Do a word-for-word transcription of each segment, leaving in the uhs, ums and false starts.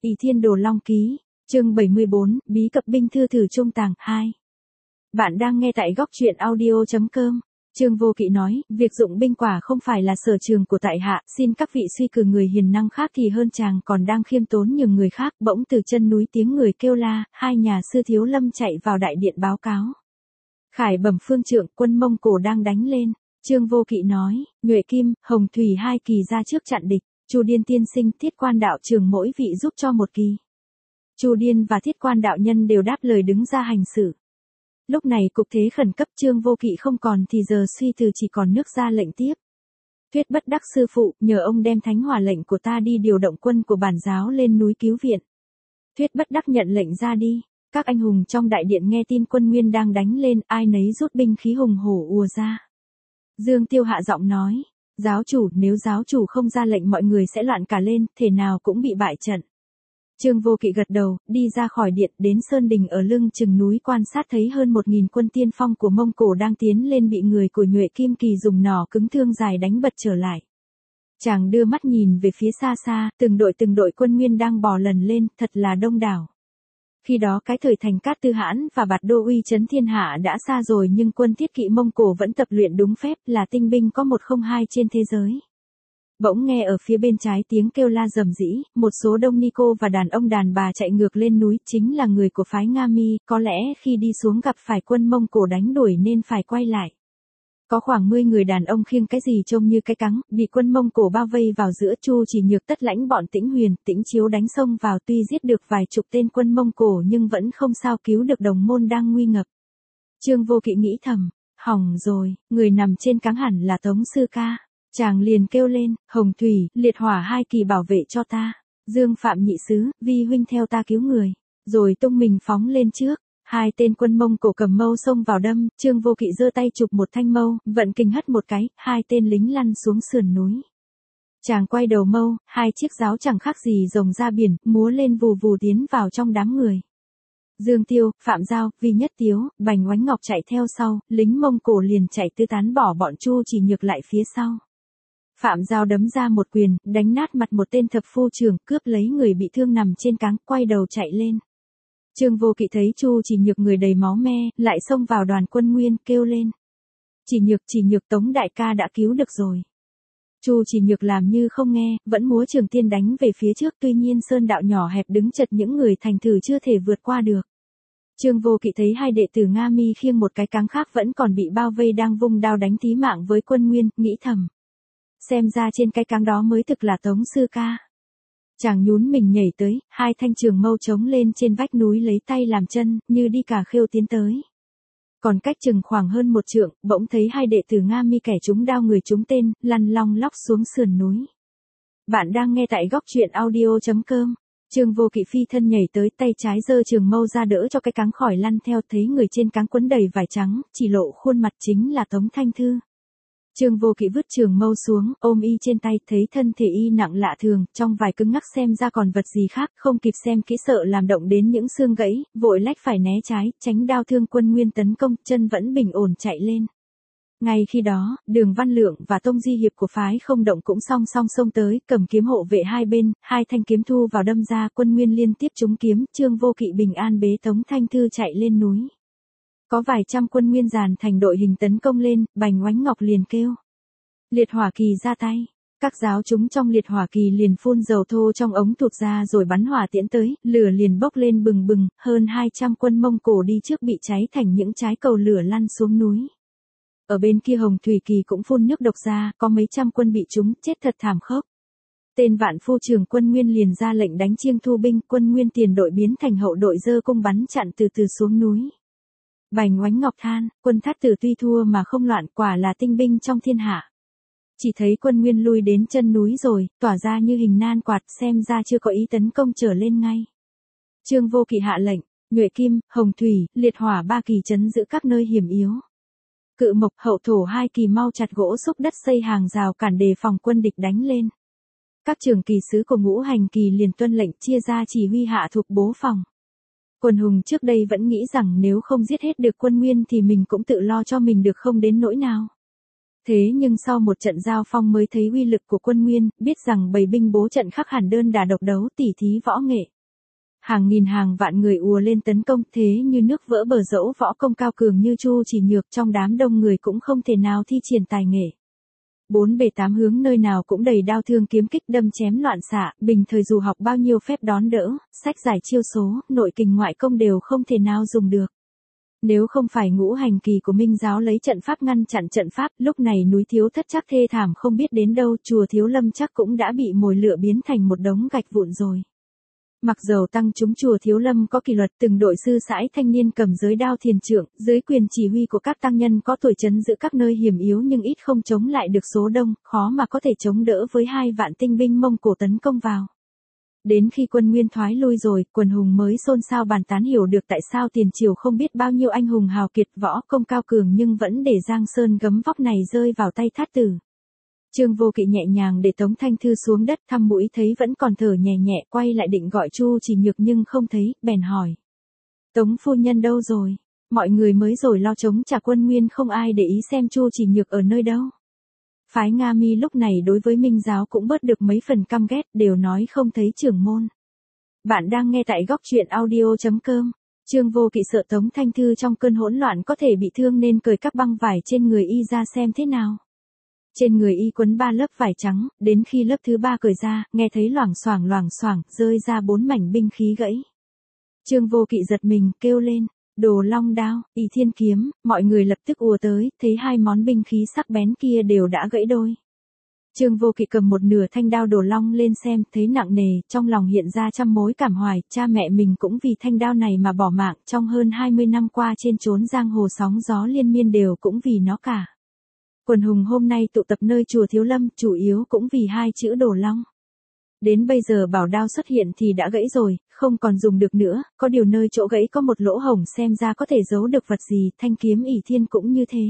Ỷ Thiên Đồ Long Ký, chương bảy mươi bốn, Bí Cập Binh Thư Thử Trung Tàng hai. Bạn đang nghe tại góc truyện audio.com. Trương Vô Kỵ nói, việc dụng binh quả không phải là sở trường của tại hạ, xin các vị suy cử người hiền năng khác thì hơn. Chàng còn đang khiêm tốn nhường người khác, bỗng từ chân núi tiếng người kêu la, hai nhà sư Thiếu Lâm chạy vào đại điện báo cáo. Khải bẩm phương trượng, quân Mông Cổ đang đánh lên. Trương Vô Kỵ nói, Nhuệ Kim, Hồng Thủy hai kỳ ra trước chặn địch, Chu Điên tiên sinh, Thiết Quan đạo trưởng mỗi vị giúp cho một kỳ. Chu Điên và Thiết Quan đạo nhân đều đáp lời đứng ra hành xử. Lúc này cục thế khẩn cấp, Trương Vô Kỵ không còn thì giờ suy từ chỉ còn nước ra lệnh tiếp. Thuyết Bất Đắc sư phụ, nhờ ông đem thánh hỏa lệnh của ta đi điều động quân của bản giáo lên núi cứu viện. Thuyết Bất Đắc nhận lệnh ra đi. Các anh hùng trong đại điện nghe tin quân Nguyên đang đánh lên, ai nấy rút binh khí hùng hổ ùa ra. Dương Tiêu hạ giọng nói, giáo chủ, nếu giáo chủ không ra lệnh mọi người sẽ loạn cả lên, thể nào cũng bị bại trận. Trương Vô Kỵ gật đầu, đi ra khỏi điện, đến Sơn Đình ở lưng chừng núi quan sát thấy hơn một nghìn quân tiên phong của Mông Cổ đang tiến lên bị người của Nhuệ Kim Kỳ dùng nỏ cứng thương dài đánh bật trở lại. Chàng đưa mắt nhìn về phía xa xa, từng đội từng đội quân Nguyên đang bò lần lên, thật là đông đảo. Khi đó cái thời thành Cát Tư Hãn và Bạt Đô uy chấn thiên hạ đã xa rồi, nhưng quân thiết kỵ Mông Cổ vẫn tập luyện đúng phép, là tinh binh có một không hai trên thế giới. Bỗng nghe ở phía bên trái tiếng kêu la rầm rĩ, một số đông ni cô và đàn ông đàn bà chạy ngược lên núi, chính là người của phái Nga Mi, có lẽ khi đi xuống gặp phải quân Mông Cổ đánh đuổi nên phải quay lại. Có khoảng mười người đàn ông khiêng cái gì trông như cái cắng, bị quân Mông Cổ bao vây vào giữa. Chu Chỉ Nhược tất lãnh bọn Tĩnh Huyền, Tĩnh Chiếu đánh xông vào, tuy giết được vài chục tên quân Mông Cổ nhưng vẫn không sao cứu được đồng môn đang nguy ngập. Trương Vô Kỵ nghĩ thầm, hỏng rồi, người nằm trên cáng hẳn là Tống sư ca. Chàng liền kêu lên, Hồng Thủy, Liệt Hỏa hai kỳ bảo vệ cho ta. Dương Phạm nhị sứ, Vi huynh theo ta cứu người. Rồi tung mình phóng lên trước. Hai tên quân Mông Cổ cầm mâu xông vào đâm, Trương Vô Kỵ giơ tay chụp một thanh mâu, vận kình hất một cái, hai tên lính lăn xuống sườn núi. Chàng quay đầu mâu, hai chiếc giáo chẳng khác gì rồng ra biển, múa lên vù vù tiến vào trong đám người. Dương Tiêu, Phạm Giao, Vi Nhất Tiếu, Bành Oánh Ngọc chạy theo sau, lính Mông Cổ liền chạy tứ tán bỏ bọn Chu Chỉ Nhược lại phía sau. Phạm Giao đấm ra một quyền, đánh nát mặt một tên thập phu trưởng, cướp lấy người bị thương nằm trên cáng, quay đầu chạy lên. Trương Vô Kỵ thấy Chu Chỉ Nhược người đầy máu me, lại xông vào đoàn quân Nguyên, kêu lên. Chỉ Nhược, Chỉ Nhược, Tống đại ca đã cứu được rồi. Chu Chỉ Nhược làm như không nghe, vẫn múa trường tiên đánh về phía trước, tuy nhiên sơn đạo nhỏ hẹp đứng chật những người thành thử chưa thể vượt qua được. Trương Vô Kỵ thấy hai đệ tử Nga Mi khiêng một cái cáng khác vẫn còn bị bao vây đang vung đao đánh thí mạng với quân Nguyên, nghĩ thầm. Xem ra trên cái cáng đó mới thực là Tống sư ca. Chàng nhún mình nhảy tới, hai thanh trường mâu chống lên trên vách núi lấy tay làm chân, như đi cà khêu tiến tới. Còn cách chừng khoảng hơn một trượng, bỗng thấy hai đệ tử Nga Mi kẻ trúng đao người trúng tên, lăn long lóc xuống sườn núi. Bạn đang nghe tại góc truyện audio.com. Trương Vô Kỵ phi thân nhảy tới, tay trái giơ trường mâu ra đỡ cho cái cáng khỏi lăn theo, thấy người trên cáng quấn đầy vải trắng, chỉ lộ khuôn mặt chính là Tống Thanh Thư. Trương Vô Kỵ vứt trường mâu xuống, ôm y trên tay, thấy thân thể y nặng lạ thường, trong vải cứng ngắc xem ra còn vật gì khác, không kịp xem kỹ sợ làm động đến những xương gãy, vội lách phải né trái, tránh đao thương quân Nguyên tấn công, chân vẫn bình ổn chạy lên. Ngay khi đó, Đường Văn Lượng và Tông Di Hiệp của phái Không Động cũng song song xông tới, cầm kiếm hộ vệ hai bên, hai thanh kiếm thu vào đâm ra, quân Nguyên liên tiếp trúng kiếm, Trương Vô Kỵ bình an bế Tống Thanh Thư chạy lên núi. Có vài trăm quân Nguyên dàn thành đội hình tấn công lên, Bành Oánh Ngọc liền kêu. Liệt Hỏa kỳ ra tay. Các giáo chúng trong Liệt Hỏa kỳ liền phun dầu thô trong ống thụt ra rồi bắn hỏa tiễn tới, lửa liền bốc lên bừng bừng, hơn hai trăm quân Mông Cổ đi trước bị cháy thành những trái cầu lửa lăn xuống núi. Ở bên kia Hồng Thủy kỳ cũng phun nước độc ra, có mấy trăm quân bị trúng, chết thật thảm khốc. Tên Vạn Phu trưởng quân Nguyên liền ra lệnh đánh chiêng thu binh, quân Nguyên tiền đội biến thành hậu đội giơ cung bắn chặn từ từ xuống núi. Bành Oánh Ngọc than, quân Thát Tử tuy thua mà không loạn, quả là tinh binh trong thiên hạ. Chỉ thấy quân Nguyên lui đến chân núi rồi, tỏa ra như hình nan quạt, xem ra chưa có ý tấn công trở lên ngay. Trương Vô Kỵ hạ lệnh, Nhuệ Kim, Hồng Thủy, Liệt Hỏa ba kỳ trấn giữ các nơi hiểm yếu. Cự Mộc, Hậu Thổ hai kỳ mau chặt gỗ xúc đất xây hàng rào cản đề phòng quân địch đánh lên. Các trưởng kỳ sứ của Ngũ Hành kỳ liền tuân lệnh chia ra chỉ huy hạ thuộc bố phòng. Quần hùng trước đây vẫn nghĩ rằng nếu không giết hết được quân Nguyên thì mình cũng tự lo cho mình được không đến nỗi nào. Thế nhưng sau một trận giao phong mới thấy uy lực của quân Nguyên, biết rằng bầy binh bố trận khác hẳn đơn đà độc đấu tỉ thí võ nghệ. Hàng nghìn hàng vạn người ùa lên tấn công thế như nước vỡ bờ, dẫu võ công cao cường như Chu Chỉ Nhược trong đám đông người cũng không thể nào thi triển tài nghệ. Bốn bề tám hướng nơi nào cũng đầy đao thương kiếm kích đâm chém loạn xạ, bình thời dù học bao nhiêu phép đón đỡ, sách giải chiêu số, nội kình ngoại công đều không thể nào dùng được. Nếu không phải ngũ hành kỳ của Minh giáo lấy trận pháp ngăn chặn trận pháp, lúc này núi Thiếu Thất chắc thê thảm không biết đến đâu, chùa Thiếu Lâm chắc cũng đã bị mồi lửa biến thành một đống gạch vụn rồi. Mặc dầu tăng chúng chùa Thiếu Lâm có kỷ luật, từng đội sư sãi thanh niên cầm giới đao thiền trượng, dưới quyền chỉ huy của các tăng nhân có tuổi trấn giữ các nơi hiểm yếu nhưng ít không chống lại được số đông, khó mà có thể chống đỡ với hai vạn tinh binh Mông Cổ tấn công vào. Đến khi quân Nguyên thoái lui rồi, quần hùng mới xôn xao bàn tán hiểu được tại sao tiền triều không biết bao nhiêu anh hùng hào kiệt võ công cao cường nhưng vẫn để Giang Sơn gấm vóc này rơi vào tay Thát Tử. Trương Vô Kỵ nhẹ nhàng để Tống Thanh Thư xuống đất, thăm mũi thấy vẫn còn thở nhẹ nhẹ, quay lại định gọi Chu Chỉ Nhược nhưng không thấy, bèn hỏi. Tống phu nhân đâu rồi? Mọi người mới rồi lo chống trả quân Nguyên, không ai để ý xem Chu Chỉ Nhược ở nơi đâu. Phái Nga Mi lúc này đối với Minh giáo cũng bớt được mấy phần căm ghét, đều nói không thấy trưởng môn. Bạn đang nghe tại góc truyện audio chấm com. Trương Vô Kỵ sợ Tống Thanh Thư trong cơn hỗn loạn có thể bị thương nên cởi các băng vải trên người y ra xem thế nào. Trên người y quấn ba lớp vải trắng, đến khi lớp thứ ba cởi ra, nghe thấy loảng xoảng loảng xoảng, rơi ra bốn mảnh binh khí gãy. Trương Vô Kỵ giật mình, kêu lên, Đồ Long đao, Ỷ Thiên kiếm, mọi người lập tức ùa tới, thấy hai món binh khí sắc bén kia đều đã gãy đôi. Trương Vô Kỵ cầm một nửa thanh đao Đồ Long lên xem, thấy nặng nề, trong lòng hiện ra trăm mối cảm hoài, cha mẹ mình cũng vì thanh đao này mà bỏ mạng, trong hơn hai mươi năm qua trên chốn giang hồ sóng gió liên miên đều cũng vì nó cả. Quần hùng hôm nay tụ tập nơi chùa Thiếu Lâm, chủ yếu cũng vì hai chữ Đồ Long. Đến bây giờ bảo đao xuất hiện thì đã gãy rồi, không còn dùng được nữa, có điều nơi chỗ gãy có một lỗ hổng xem ra có thể giấu được vật gì, thanh kiếm Ỷ Thiên cũng như thế.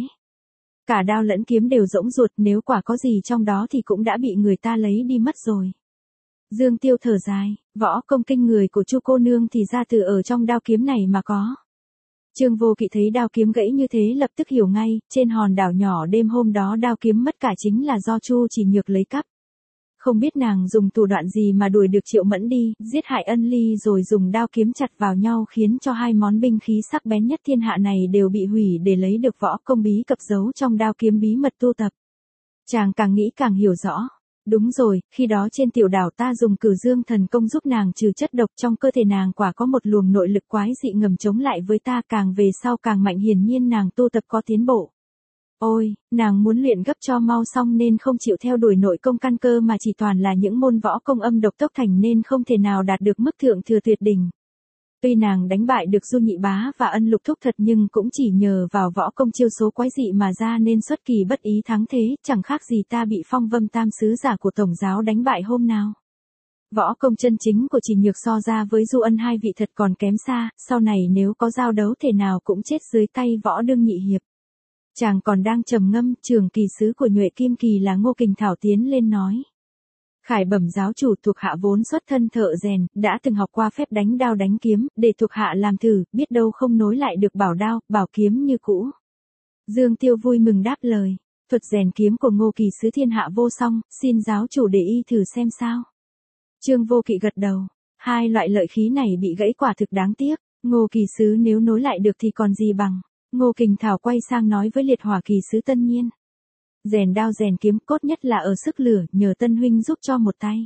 Cả đao lẫn kiếm đều rỗng ruột, nếu quả có gì trong đó thì cũng đã bị người ta lấy đi mất rồi. Dương Tiêu thở dài, võ công kinh người của Chu cô nương thì ra từ ở trong đao kiếm này mà có. Trương Vô Kỵ thấy đao kiếm gãy như thế lập tức hiểu ngay, trên hòn đảo nhỏ đêm hôm đó đao kiếm mất cả chính là do Chu Chỉ Nhược lấy cắp. Không biết nàng dùng thủ đoạn gì mà đuổi được Triệu Mẫn đi, giết hại Ân Ly rồi dùng đao kiếm chặt vào nhau khiến cho hai món binh khí sắc bén nhất thiên hạ này đều bị hủy để lấy được võ công bí cập giấu trong đao kiếm bí mật tu tập. Chàng càng nghĩ càng hiểu rõ. Đúng rồi, khi đó trên tiểu đảo ta dùng Cửu Dương thần công giúp nàng trừ chất độc trong cơ thể nàng, quả có một luồng nội lực quái dị ngầm chống lại với ta, càng về sau càng mạnh, hiển nhiên nàng tu tập có tiến bộ. Ôi, nàng muốn luyện gấp cho mau xong nên không chịu theo đuổi nội công căn cơ mà chỉ toàn là những môn võ công âm độc tốc thành nên không thể nào đạt được mức thượng thừa tuyệt đỉnh. Tuy nàng đánh bại được Du Nhị Bá và Ân Lục Thúc thật nhưng cũng chỉ nhờ vào võ công chiêu số quái dị mà ra nên xuất kỳ bất ý thắng thế, chẳng khác gì ta bị Phong Vâm Tam sứ giả của Tổng giáo đánh bại hôm nào. Võ công chân chính của Chỉ Nhược so ra với Du Ân hai vị thật còn kém xa, sau này nếu có giao đấu thể nào cũng chết dưới tay Võ Đương nhị hiệp. Chàng còn đang trầm ngâm, trưởng kỳ sứ của Nhuệ Kim Kỳ là Ngô Kình Thảo tiến lên nói. Khải bẩm giáo chủ, thuộc hạ vốn xuất thân thợ rèn, đã từng học qua phép đánh đao đánh kiếm, để thuộc hạ làm thử, biết đâu không nối lại được bảo đao, bảo kiếm như cũ. Dương Tiêu vui mừng đáp lời, thuật rèn kiếm của Ngô Kỳ sứ thiên hạ vô song, xin giáo chủ để y thử xem sao. Trương Vô Kỵ gật đầu, hai loại lợi khí này bị gãy quả thực đáng tiếc, Ngô Kỳ sứ nếu nối lại được thì còn gì bằng. Ngô Kình Thảo quay sang nói với Liệt Hỏa Kỳ sứ Tân Nhiên. Rèn đao rèn kiếm cốt nhất là ở sức lửa, nhờ Tân huynh giúp cho một tay.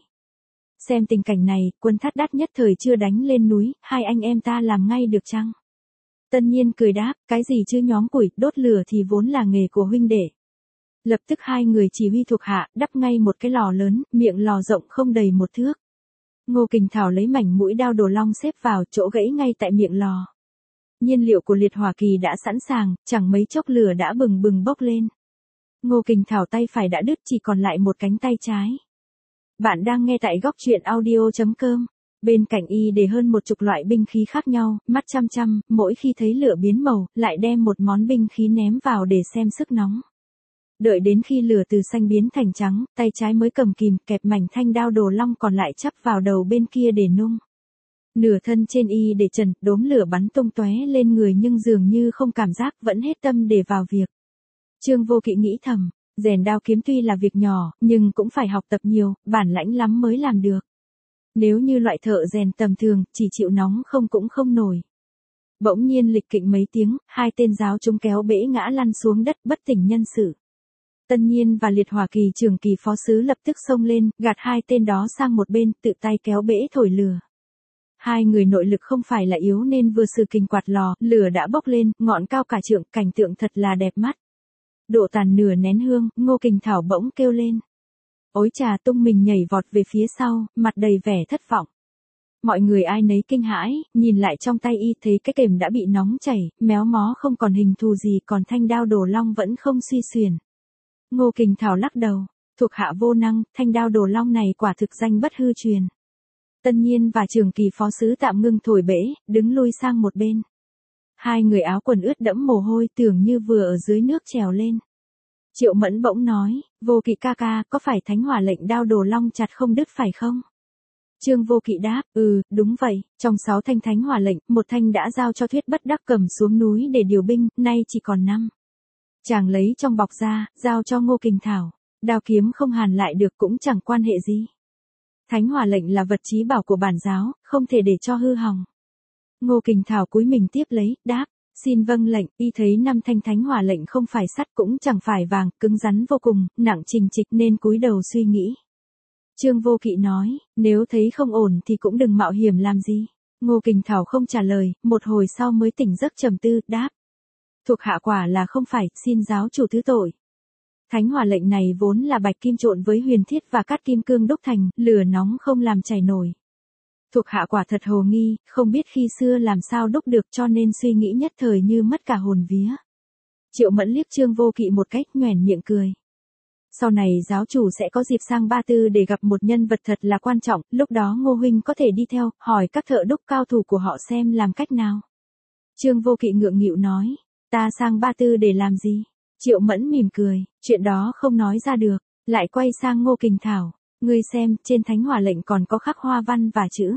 Xem tình cảnh này, quân Thát Đát nhất thời chưa đánh lên núi, hai anh em ta làm ngay được chăng? Tân Nhiên cười đáp, cái gì chứ nhóm củi, đốt lửa thì vốn là nghề của huynh đệ. Lập tức hai người chỉ huy thuộc hạ, đắp ngay một cái lò lớn, miệng lò rộng không đầy một thước. Ngô Kình Thảo lấy mảnh mũi đao Đồ Long xếp vào chỗ gãy ngay tại miệng lò. Nhiên liệu của Liệt Hỏa Kỳ đã sẵn sàng, chẳng mấy chốc lửa đã bừng bừng bốc lên. Ngô Kình Thảo tay phải đã đứt, chỉ còn lại một cánh tay trái. Bạn đang nghe tại góc truyện audio chấm com. Bên cạnh y để hơn một chục loại binh khí khác nhau, mắt chăm chăm, mỗi khi thấy lửa biến màu, lại đem một món binh khí ném vào để xem sức nóng. Đợi đến khi lửa từ xanh biến thành trắng, tay trái mới cầm kìm, kẹp mảnh thanh đao Đồ Long còn lại chắp vào đầu bên kia để nung. Nửa thân trên y để trần, đốm lửa bắn tung tóe lên người nhưng dường như không cảm giác, vẫn hết tâm để vào việc. Trương Vô Kỵ nghĩ thầm, rèn đao kiếm tuy là việc nhỏ, nhưng cũng phải học tập nhiều, bản lãnh lắm mới làm được. Nếu như loại thợ rèn tầm thường, chỉ chịu nóng không cũng không nổi. Bỗng nhiên lịch kịnh mấy tiếng, hai tên giáo chúng kéo bể ngã lăn xuống đất bất tỉnh nhân sự. Tân Nhiên và Liệt Hỏa Kỳ Trường Kỳ phó sứ lập tức xông lên, gạt hai tên đó sang một bên, tự tay kéo bể thổi lửa. Hai người nội lực không phải là yếu nên vừa sử kình quạt lò, lửa đã bốc lên, ngọn cao cả trượng, cảnh tượng thật là đẹp mắt. Độ tàn nửa nén hương, Ngô Kình Thảo bỗng kêu lên. Ối trà, tung mình nhảy vọt về phía sau, mặt đầy vẻ thất vọng. Mọi người ai nấy kinh hãi, nhìn lại trong tay y thấy cái kềm đã bị nóng chảy, méo mó không còn hình thù gì, còn thanh đao Đồ Long vẫn không suy xuyển. Ngô Kình Thảo lắc đầu, thuộc hạ vô năng, thanh đao Đồ Long này quả thực danh bất hư truyền. Tân Nhiên và Trường Kỳ phó sứ tạm ngưng thổi bể, đứng lui sang một bên. Hai người áo quần ướt đẫm mồ hôi tưởng như vừa ở dưới nước trèo lên. Triệu Mẫn bỗng nói, Vô Kỵ ca ca, có phải thánh hỏa lệnh đao Đồ Long chặt không đứt phải không? Trương Vô Kỵ đáp, ừ, đúng vậy, trong sáu thanh thánh hỏa lệnh, một thanh đã giao cho Thuyết Bất Đắc cầm xuống núi để điều binh, nay chỉ còn năm. Chàng lấy trong bọc ra, giao cho Ngô Kình Thảo, đao kiếm không hàn lại được cũng chẳng quan hệ gì. Thánh hỏa lệnh là vật chí bảo của bản giáo, không thể để cho hư hỏng. Ngô Kình Thảo cúi mình tiếp lấy, đáp, xin vâng lệnh, y thấy năm thanh thánh hỏa lệnh không phải sắt cũng chẳng phải vàng, cứng rắn vô cùng, nặng trình trịch nên cúi đầu suy nghĩ. Trương Vô Kỵ nói, nếu thấy không ổn thì cũng đừng mạo hiểm làm gì. Ngô Kình Thảo không trả lời, một hồi sau mới tỉnh giấc trầm tư, đáp. Thuộc hạ quả là không phải, xin giáo chủ thứ tội. Thánh hỏa lệnh này vốn là bạch kim trộn với huyền thiết và cát kim cương đúc thành, lửa nóng không làm chảy nổi. Thuộc hạ quả thật hồ nghi, không biết khi xưa làm sao đúc được cho nên suy nghĩ nhất thời như mất cả hồn vía. Triệu Mẫn liếc Trương Vô Kỵ một cách nhoẻn miệng cười. Sau này giáo chủ sẽ có dịp sang Ba Tư để gặp một nhân vật thật là quan trọng, lúc đó Ngô huynh có thể đi theo, hỏi các thợ đúc cao thủ của họ xem làm cách nào. Trương Vô Kỵ ngượng nghịu nói, ta sang Ba Tư để làm gì? Triệu Mẫn mỉm cười, chuyện đó không nói ra được, lại quay sang Ngô Kình Thảo, ngươi xem, trên thánh hỏa lệnh còn có khắc hoa văn và chữ.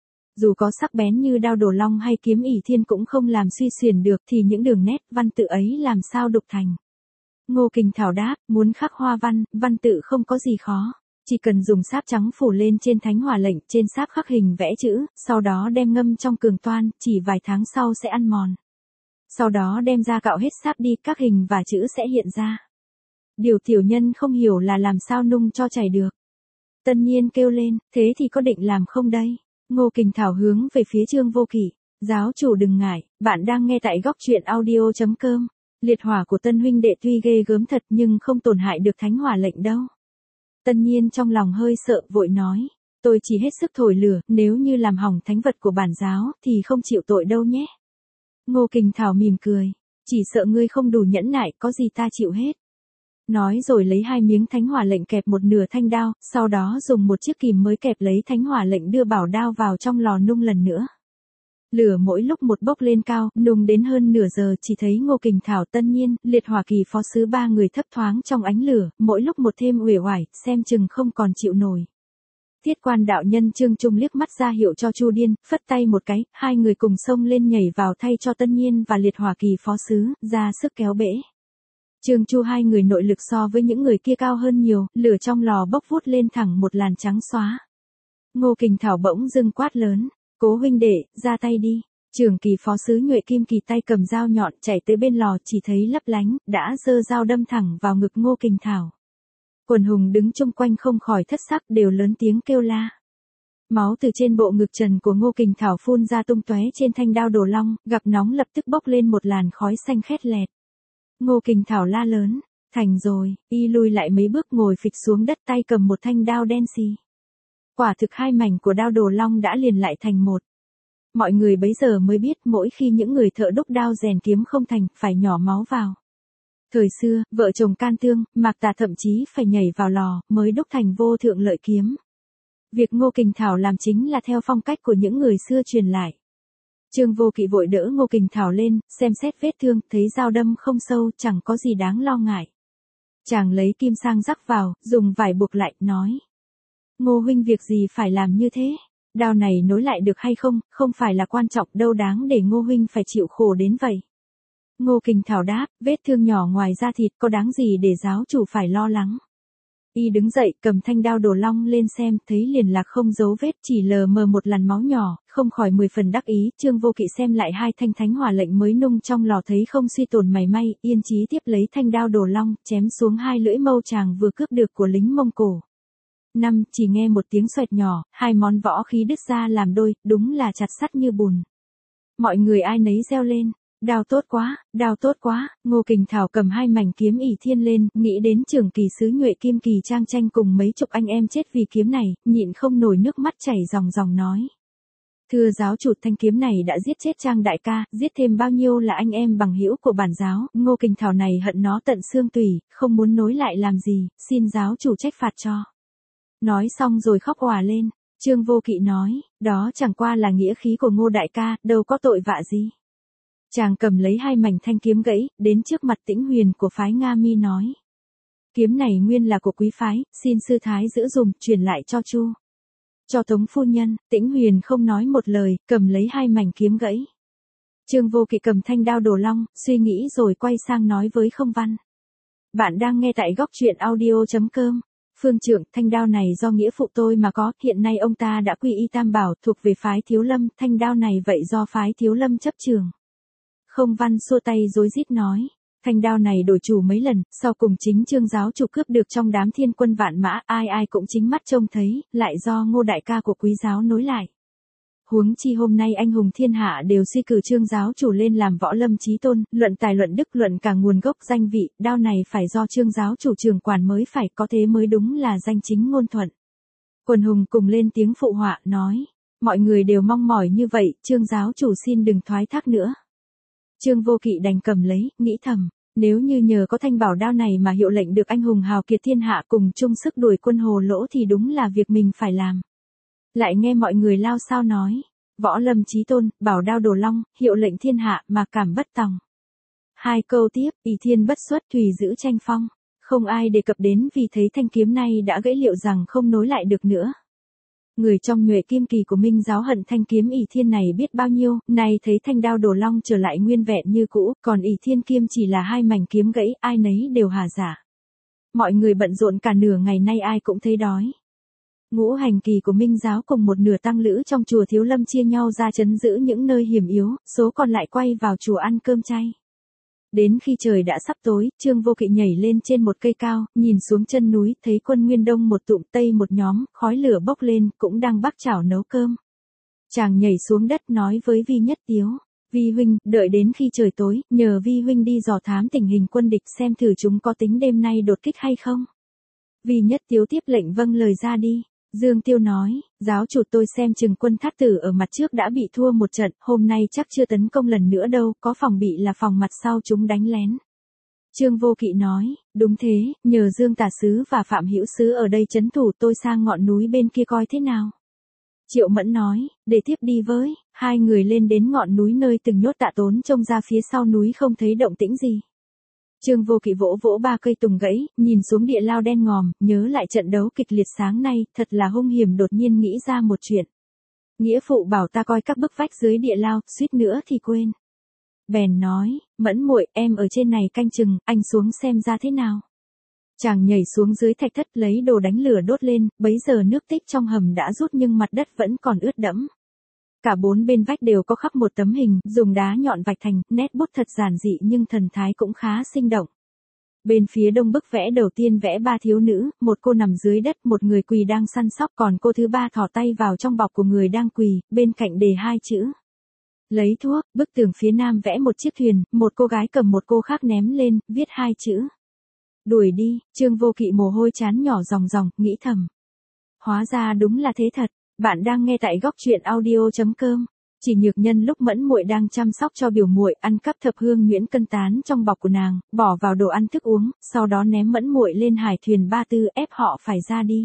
Dù có sắc bén như đao Đồ Long hay kiếm ỷ thiên cũng không làm suy xuyển được thì những đường nét văn tự ấy làm sao đúc thành. Ngô Kình Thảo đáp, muốn khắc hoa văn, văn tự không có gì khó. Chỉ cần dùng sáp trắng phủ lên trên thánh hỏa lệnh, trên sáp khắc hình vẽ chữ, sau đó đem ngâm trong cường toan, chỉ vài tháng sau sẽ ăn mòn. Sau đó đem ra cạo hết sáp đi, các hình và chữ sẽ hiện ra. Điều tiểu nhân không hiểu là làm sao nung cho chảy được. Tân Nhiên kêu lên, thế thì có định làm không đây? Ngô Kình Thảo hướng về phía Trương Vô Kỵ, giáo chủ đừng ngại, bạn đang nghe tại góc truyện audio chấm com. Liệt hỏa của Tân huynh đệ tuy ghê gớm thật nhưng không tổn hại được thánh hỏa lệnh đâu. Tân Nhiên trong lòng hơi sợ, vội nói, tôi chỉ hết sức thổi lửa, nếu như làm hỏng thánh vật của bản giáo thì không chịu tội đâu nhé. Ngô Kình Thảo mỉm cười, chỉ sợ ngươi không đủ nhẫn nại, có gì ta chịu hết. Nói rồi lấy hai miếng thánh hỏa lệnh kẹp một nửa thanh đao, sau đó dùng một chiếc kìm mới kẹp lấy thánh hỏa lệnh đưa bảo đao vào trong lò nung lần nữa. Lửa mỗi lúc một bốc lên cao, nung đến hơn nửa giờ chỉ thấy Ngô Kình Thảo, Tân Nhiên, Liệt Hỏa Kỳ phó sứ ba người thấp thoáng trong ánh lửa, mỗi lúc một thêm uể oải, xem chừng không còn chịu nổi. Tiết Quan đạo nhân Trương Trung liếc mắt ra hiệu cho Chu Điên, phất tay một cái, hai người cùng xông lên nhảy vào thay cho Tân Nhiên và Liệt Hỏa Kỳ phó sứ, ra sức kéo bể. Trương Chu hai người nội lực so với những người kia cao hơn nhiều, lửa trong lò bốc vút lên thẳng một làn trắng xóa. Ngô Kình Thảo bỗng dưng quát lớn, Cố huynh đệ, ra tay đi. Trường Kỳ phó sứ Nhuệ Kim Kỳ tay cầm dao nhọn chạy tới bên lò, chỉ thấy lấp lánh, đã giơ dao đâm thẳng vào ngực Ngô Kình Thảo. Quần hùng đứng chung quanh không khỏi thất sắc, đều lớn tiếng kêu la. Máu từ trên bộ ngực trần của Ngô Kình Thảo phun ra tung tóe trên thanh đao Đồ Long, gặp nóng lập tức bốc lên một làn khói xanh khét lẹt. Ngô Kình Thảo la lớn, thành rồi, y lui lại mấy bước ngồi phịch xuống đất, tay cầm một thanh đao đen xì. Quả thực hai mảnh của đao Đồ Long đã liền lại thành một. Mọi người bấy giờ mới biết mỗi khi những người thợ đúc đao rèn kiếm không thành, phải nhỏ máu vào. Thời xưa, vợ chồng can tương, Mạc Tà thậm chí phải nhảy vào lò, mới đúc thành vô thượng lợi kiếm. Việc Ngô Kình Thảo làm chính là theo phong cách của những người xưa truyền lại. Trương Vô Kỵ vội đỡ Ngô Kình Thảo lên, xem xét vết thương, thấy dao đâm không sâu, chẳng có gì đáng lo ngại. Chàng lấy kim sang rắc vào, dùng vải buộc lại, nói. Ngô huynh việc gì phải làm như thế? Đao này nối lại được hay không, không phải là quan trọng, đâu đáng để Ngô huynh phải chịu khổ đến vậy. Ngô Kình Thảo đáp, vết thương nhỏ ngoài da thịt có đáng gì để giáo chủ phải lo lắng. Y đứng dậy, cầm thanh đao đồ long lên xem, thấy liền lạc không dấu vết, chỉ lờ mờ một làn máu nhỏ, không khỏi mười phần đắc ý. Trương Vô Kỵ xem lại hai thanh thánh hỏa lệnh mới nung trong lò thấy không suy tổn mảy may, yên chí tiếp lấy thanh đao đồ long, chém xuống hai lưỡi mâu chàng vừa cướp được của lính Mông Cổ. Năm, chỉ nghe một tiếng xoẹt nhỏ, hai món võ khí đứt ra làm đôi, đúng là chặt sắt như bùn. Mọi người ai nấy reo lên. Đao tốt quá, đao tốt quá. Ngô Kình Thảo cầm hai mảnh kiếm ỷ thiên lên, nghĩ đến trưởng kỳ sứ Nhuệ Kim Kỳ Trang Tranh cùng mấy chục anh em chết vì kiếm này, nhịn không nổi nước mắt chảy ròng ròng nói. Thưa giáo chủ, thanh kiếm này đã giết chết Trang đại ca, giết thêm bao nhiêu là anh em bằng hữu của bản giáo, Ngô Kình Thảo này hận nó tận xương tủy, không muốn nối lại làm gì, xin giáo chủ trách phạt cho. Nói xong rồi khóc òa lên. Trương Vô Kỵ nói, đó chẳng qua là nghĩa khí của Ngô đại ca, đâu có tội vạ gì. Chàng cầm lấy hai mảnh thanh kiếm gãy, đến trước mặt Tĩnh Huyền của phái Nga Mi nói. Kiếm này nguyên là của quý phái, xin sư thái giữ dùm, truyền lại cho Chu. Cho Tống phu nhân. Tĩnh Huyền không nói một lời, cầm lấy hai mảnh kiếm gãy. Trương Vô Kỵ cầm thanh đao đồ long, suy nghĩ rồi quay sang nói với Không Văn. Bạn đang nghe tại góc truyện audio chấm com. Phương trưởng, thanh đao này do nghĩa phụ tôi mà có, hiện nay ông ta đã quy y Tam Bảo, thuộc về phái Thiếu Lâm, thanh đao này vậy do phái Thiếu Lâm chấp trường. Không Văn xua tay rối rít nói, thanh đao này đổi chủ mấy lần, sau cùng chính Trương giáo chủ cướp được trong đám thiên quân vạn mã, ai ai cũng chính mắt trông thấy, lại do Ngô đại ca của quý giáo nối lại. Huống chi hôm nay anh hùng thiên hạ đều suy cử Trương giáo chủ lên làm võ lâm chí tôn, luận tài luận đức luận cả nguồn gốc danh vị, đao này phải do Trương giáo chủ trưởng quản mới phải, có thế mới đúng là danh chính ngôn thuận. Quần hùng cùng lên tiếng phụ họa, nói, mọi người đều mong mỏi như vậy, Trương giáo chủ xin đừng thoái thác nữa. Trương Vô Kỵ đành cầm lấy, nghĩ thầm, nếu như nhờ có thanh bảo đao này mà hiệu lệnh được anh hùng hào kiệt thiên hạ cùng chung sức đuổi quân Hồ Lỗ thì đúng là việc mình phải làm. Lại nghe mọi người lao sao nói, võ lâm chí tôn, bảo đao đồ long, hiệu lệnh thiên hạ mà cảm bất tòng. Hai câu tiếp, ỷ thiên bất xuất thùy giữ tranh phong, không ai đề cập đến vì thấy thanh kiếm này đã gãy liệu rằng không nối lại được nữa. Người trong Nhuệ Kim Kỳ của Minh giáo hận thanh kiếm ỷ thiên này biết bao nhiêu, nay thấy thanh đao đồ long trở lại nguyên vẹn như cũ, còn ỷ thiên kiếm chỉ là hai mảnh kiếm gãy, ai nấy đều hà giả. Mọi người bận rộn cả nửa ngày nay ai cũng thấy đói. Ngũ hành kỳ của Minh giáo cùng một nửa tăng lữ trong chùa Thiếu Lâm chia nhau ra trấn giữ những nơi hiểm yếu, số còn lại quay vào chùa ăn cơm chay. Đến khi trời đã sắp tối, Trương Vô Kỵ nhảy lên trên một cây cao, nhìn xuống chân núi, thấy quân Nguyên Đông một tụm Tây một nhóm, khói lửa bốc lên, cũng đang bắc chảo nấu cơm. Chàng nhảy xuống đất nói với Vi Nhất Tiếu, Vi huynh, đợi đến khi trời tối, nhờ Vi huynh đi dò thám tình hình quân địch xem thử chúng có tính đêm nay đột kích hay không. Vi Nhất Tiếu tiếp lệnh vâng lời ra đi. Dương Tiêu nói, giáo chủ tôi xem chừng quân Thát Tử ở mặt trước đã bị thua một trận, hôm nay chắc chưa tấn công lần nữa đâu, có phòng bị là phòng mặt sau chúng đánh lén. Trương Vô Kỵ nói, đúng thế, nhờ Dương Tả Sứ và Phạm Hữu Sứ ở đây trấn thủ, tôi sang ngọn núi bên kia coi thế nào. Triệu Mẫn nói, để tiếp đi với, hai người lên đến ngọn núi nơi từng nhốt Tạ Tốn trông ra phía sau núi không thấy động tĩnh gì. Trương Vô Kỵ vỗ vỗ ba cây tùng gãy, nhìn xuống địa lao đen ngòm, nhớ lại trận đấu kịch liệt sáng nay, thật là hung hiểm, đột nhiên nghĩ ra một chuyện. Nghĩa phụ bảo ta coi các bức vách dưới địa lao, suýt nữa thì quên. Bèn nói, Mẫn muội, em ở trên này canh chừng, anh xuống xem ra thế nào. Chàng nhảy xuống dưới thạch thất lấy đồ đánh lửa đốt lên, bấy giờ nước tích trong hầm đã rút nhưng mặt đất vẫn còn ướt đẫm. Cả bốn bên vách đều có khắc một tấm hình, dùng đá nhọn vạch thành, nét bút thật giản dị nhưng thần thái cũng khá sinh động. Bên phía đông bức vẽ đầu tiên vẽ ba thiếu nữ, một cô nằm dưới đất, một người quỳ đang săn sóc, còn cô thứ ba thò tay vào trong bọc của người đang quỳ, bên cạnh đề hai chữ. Lấy thuốc. Bức tường phía nam vẽ một chiếc thuyền, một cô gái cầm một cô khác ném lên, viết hai chữ. Đuổi đi. Trương Vô Kỵ mồ hôi trán nhỏ ròng ròng, nghĩ thầm. Hóa ra đúng là thế thật. Bạn đang nghe tại góc truyện audio chấm com. Chỉ Nhược Nhân lúc Mẫn muội đang chăm sóc cho biểu muội, ăn cắp thập hương nhuyễn cân tán trong bọc của nàng, bỏ vào đồ ăn thức uống, sau đó ném Mẫn muội lên hải thuyền Ba Tư ép họ phải ra đi.